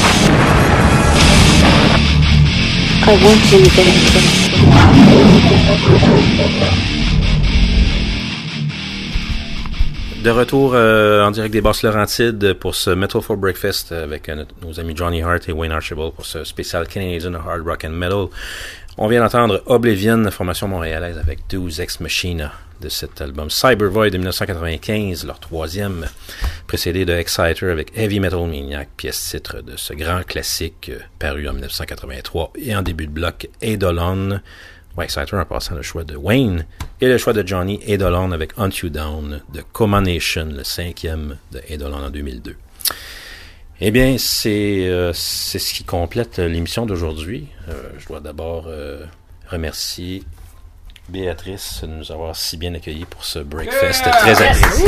I want him dead. De retour en direct des Basses-Laurentides pour ce Metal for Breakfast avec nos amis Johnny Hart et Wayne Archibald pour ce spécial Canadian Hard Rock and Metal. On vient d'entendre Oblivion, formation montréalaise avec Deus Ex Machina de cet album Cybervoid de 1995, leur troisième, précédé de Exciter avec Heavy Metal Maniac, pièce-titre de ce grand classique paru en 1983 et en début de bloc Eidolon. Ouais, Exciter en passant le choix de Wayne et le choix de Johnny Eidolon avec Hunt You Down de Coma Nation, le cinquième de Eidolon en 2002. Eh bien, c'est ce qui complète l'émission d'aujourd'hui. Je dois d'abord remercier Béatrice de nous avoir si bien accueillis pour ce breakfast très agréable.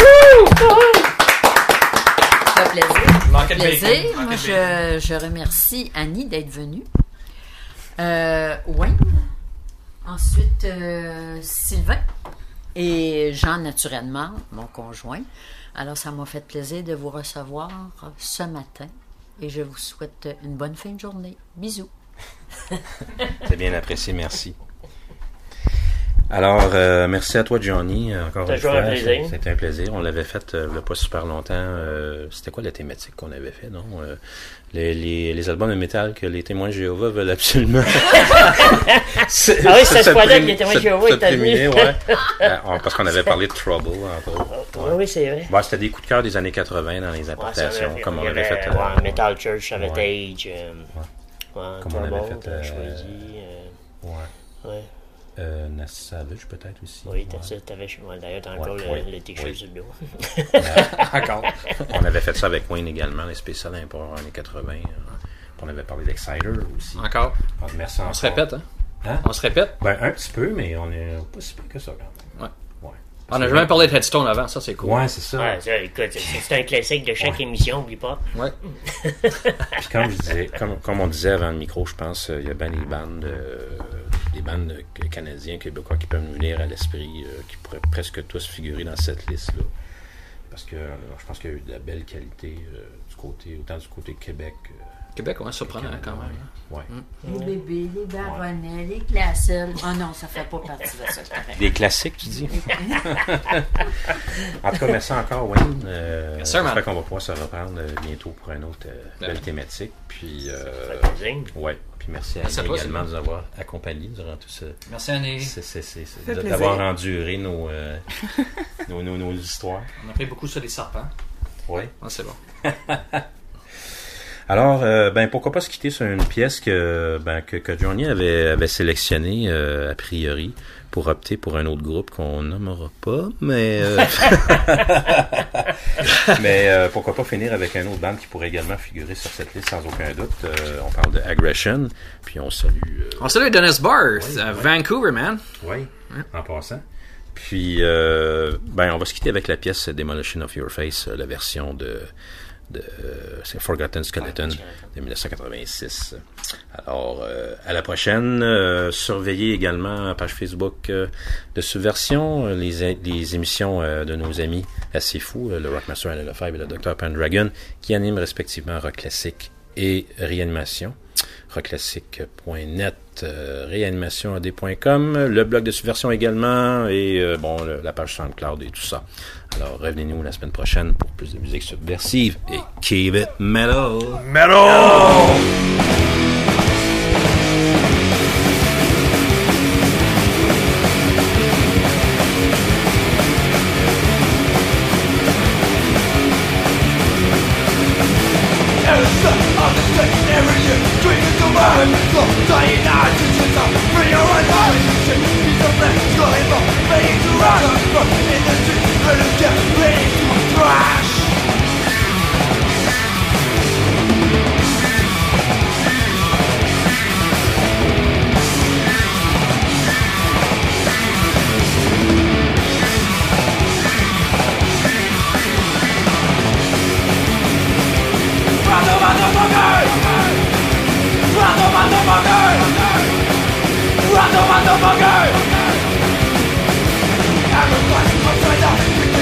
Ça fait plaisir. Moi, je remercie Annie d'être venue. Wayne. Ensuite, Sylvain. Et Jean, naturellement, mon conjoint. Alors, ça m'a fait plaisir de vous recevoir ce matin. Et je vous souhaite une bonne fin de journée. Bisous. C'est bien apprécié, merci. Alors, merci à toi, Johnny, encore une fois. C'était un plaisir. On l'avait fait il n'y a pas super longtemps. C'était quoi la thématique qu'on avait fait, non? Les albums de métal que les témoins de Jéhovah veulent absolument. Ah oui, c'est ce fois-là que les témoins de Jéhovah étaient venus. Ouais. Parce qu'on avait parlé de Trouble, entre autres. Ouais. Oui, c'est vrai. Bon, c'était des coups de cœur des années 80 dans les importations, comme on avait fait. Metal Church, Savatage. Comme on avait fait. choisi. Ouais. Savage peut-être aussi. Oui, t'avais d'ailleurs t'as encore le t-shirt sur le dos. Encore. On avait fait ça avec Wayne également, les spéciales import années 80. On avait parlé d'Exciter aussi. Encore. Merci encore. On se répète, hein? On se répète? Ben, un petit peu, mais on est pas si peu que ça quand même. Ouais. On n'a jamais parlé de Headstone avant, ça c'est cool. Ouais, c'est ça. Ouais, ça, écoute, c'est un classique de chaque émission, oublie pas. Ouais. Puis comme je disais, comme on disait avant le micro, je pense, il y a bien des bandes canadiens, québécois qui peuvent nous venir à l'esprit, qui pourraient presque tous figurer dans cette liste-là. Parce que je pense qu'il y a eu de la belle qualité autant du côté Québec. Québec, ouais, surprenant quand même. Ouais. Les bébés, les baronnets, les classels. Oh non, ça fait pas partie de ça. Des classiques, tu dis? En tout cas, merci encore, Wayne. J'espère qu'on va pouvoir se reprendre bientôt pour une autre belle thématique. Puis, ouais. Puis merci à Annie également de nous avoir accompagnés durant tout ce... Merci Annie. D'avoir enduré nos histoires. On a appris beaucoup sur les serpents. Oui. Ah, c'est bon. Alors, pourquoi pas se quitter sur une pièce que Johnny avait sélectionnée a priori pour opter pour un autre groupe qu'on nommera pas, mais pourquoi pas finir avec un autre band qui pourrait également figurer sur cette liste sans aucun doute. On parle de Aggression, puis on salue... on salue Dennis Barth, Vancouver, man. Oui, en passant. Puis, on va se quitter avec la pièce Demolition of Your Face, la version c'est Forgotten Skeleton de 1986. Alors, à la prochaine. Surveillez également la page Facebook de Subversion, les émissions de nos amis assez fous, le Rockmaster and L5 et le Dr. Pendragon, qui animent respectivement Rock Classique et Réanimation. rockclassique.net, réanimationad.com, le blog de Subversion également, et la page SoundCloud et tout ça. Alors, revenez-nous la semaine prochaine pour plus de musique subversive et keep it metal! Metal! Motherfucker!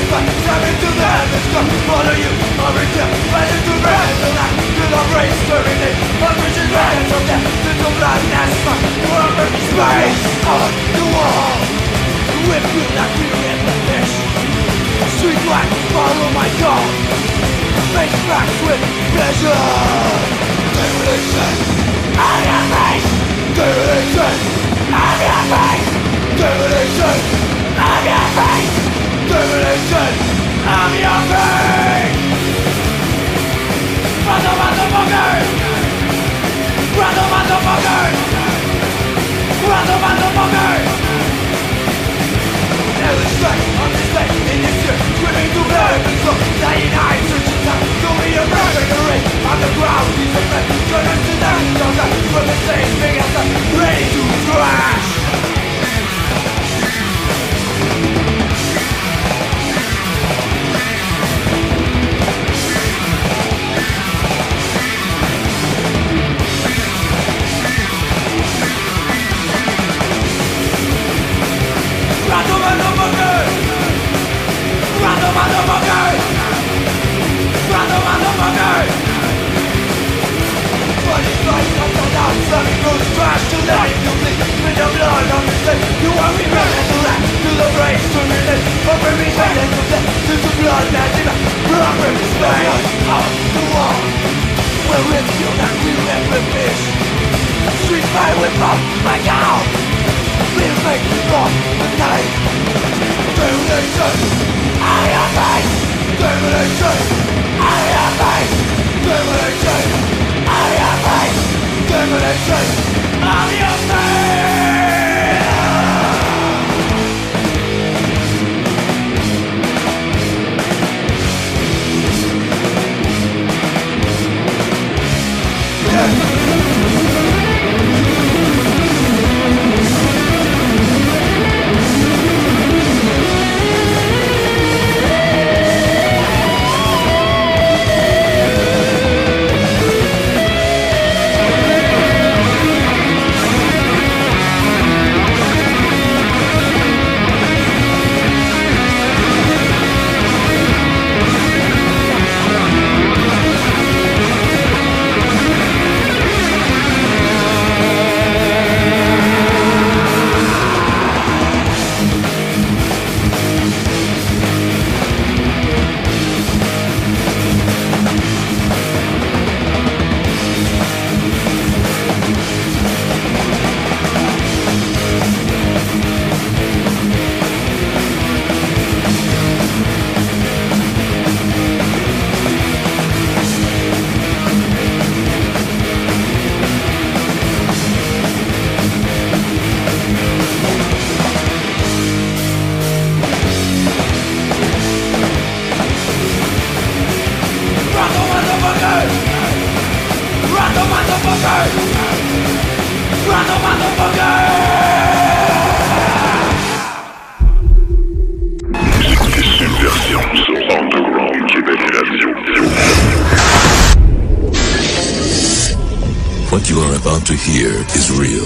What you are about to hear is real.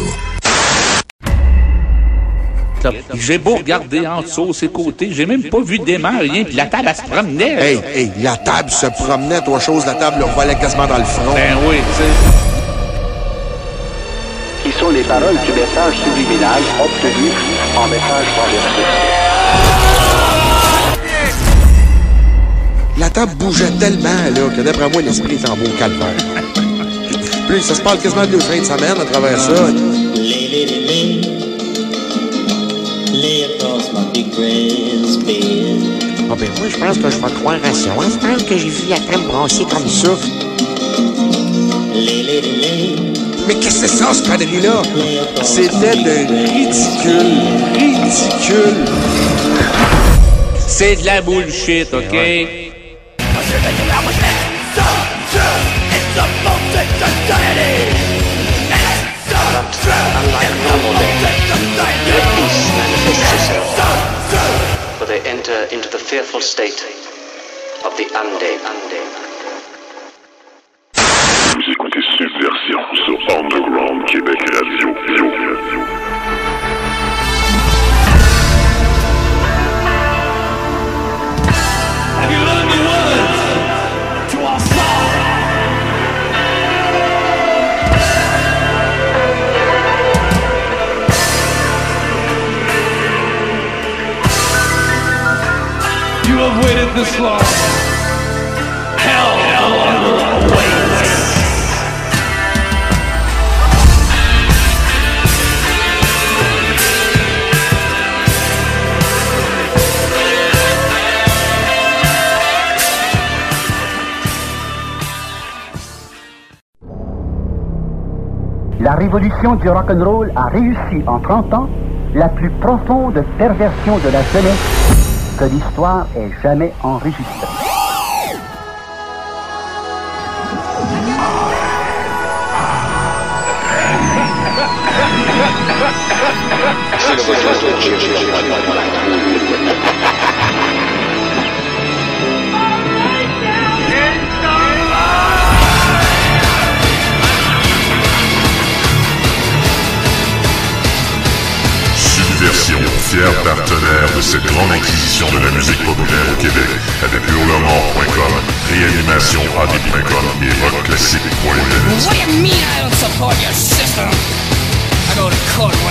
J'ai beau regarder en dessous, ses côtés, j'ai même pas vu d'aimant, rien, puis la table, elle se promenait. Hey, la table se promenait, toi, chose, la table leur volait quasiment dans le front. Ben oui, tu sais. Qui sont les paroles du message subliminal obtenu en message renversé. La table bougeait tellement, là, que d'après moi, l'esprit est en beau calvaire. Puis ça se parle quasiment 2 fins de semaine à travers ça. Ah ben moi, je pense que je vais croire à ça. Je pense que j'ai vu la table brasser comme ça. Mais qu'est-ce que c'est ça, ce connerie-là? C'était de ridicule. C'est de la bullshit, OK? For they enter into the fearful state of the undead. Vous écoutez Subversion sur Underground Québec Radio. this long. Hell awaits. La révolution du rock'n'roll a réussi en 30 ans la plus profonde perversion de la jeunesse que l'histoire ait jamais enregistrée. Subversion, fier partenaire de cette grande acquisition de la musique populaire au Québec, avec hurlement.com, réanimation.ad.com et rockclassique.net. What do you mean I don't support your system? I go to court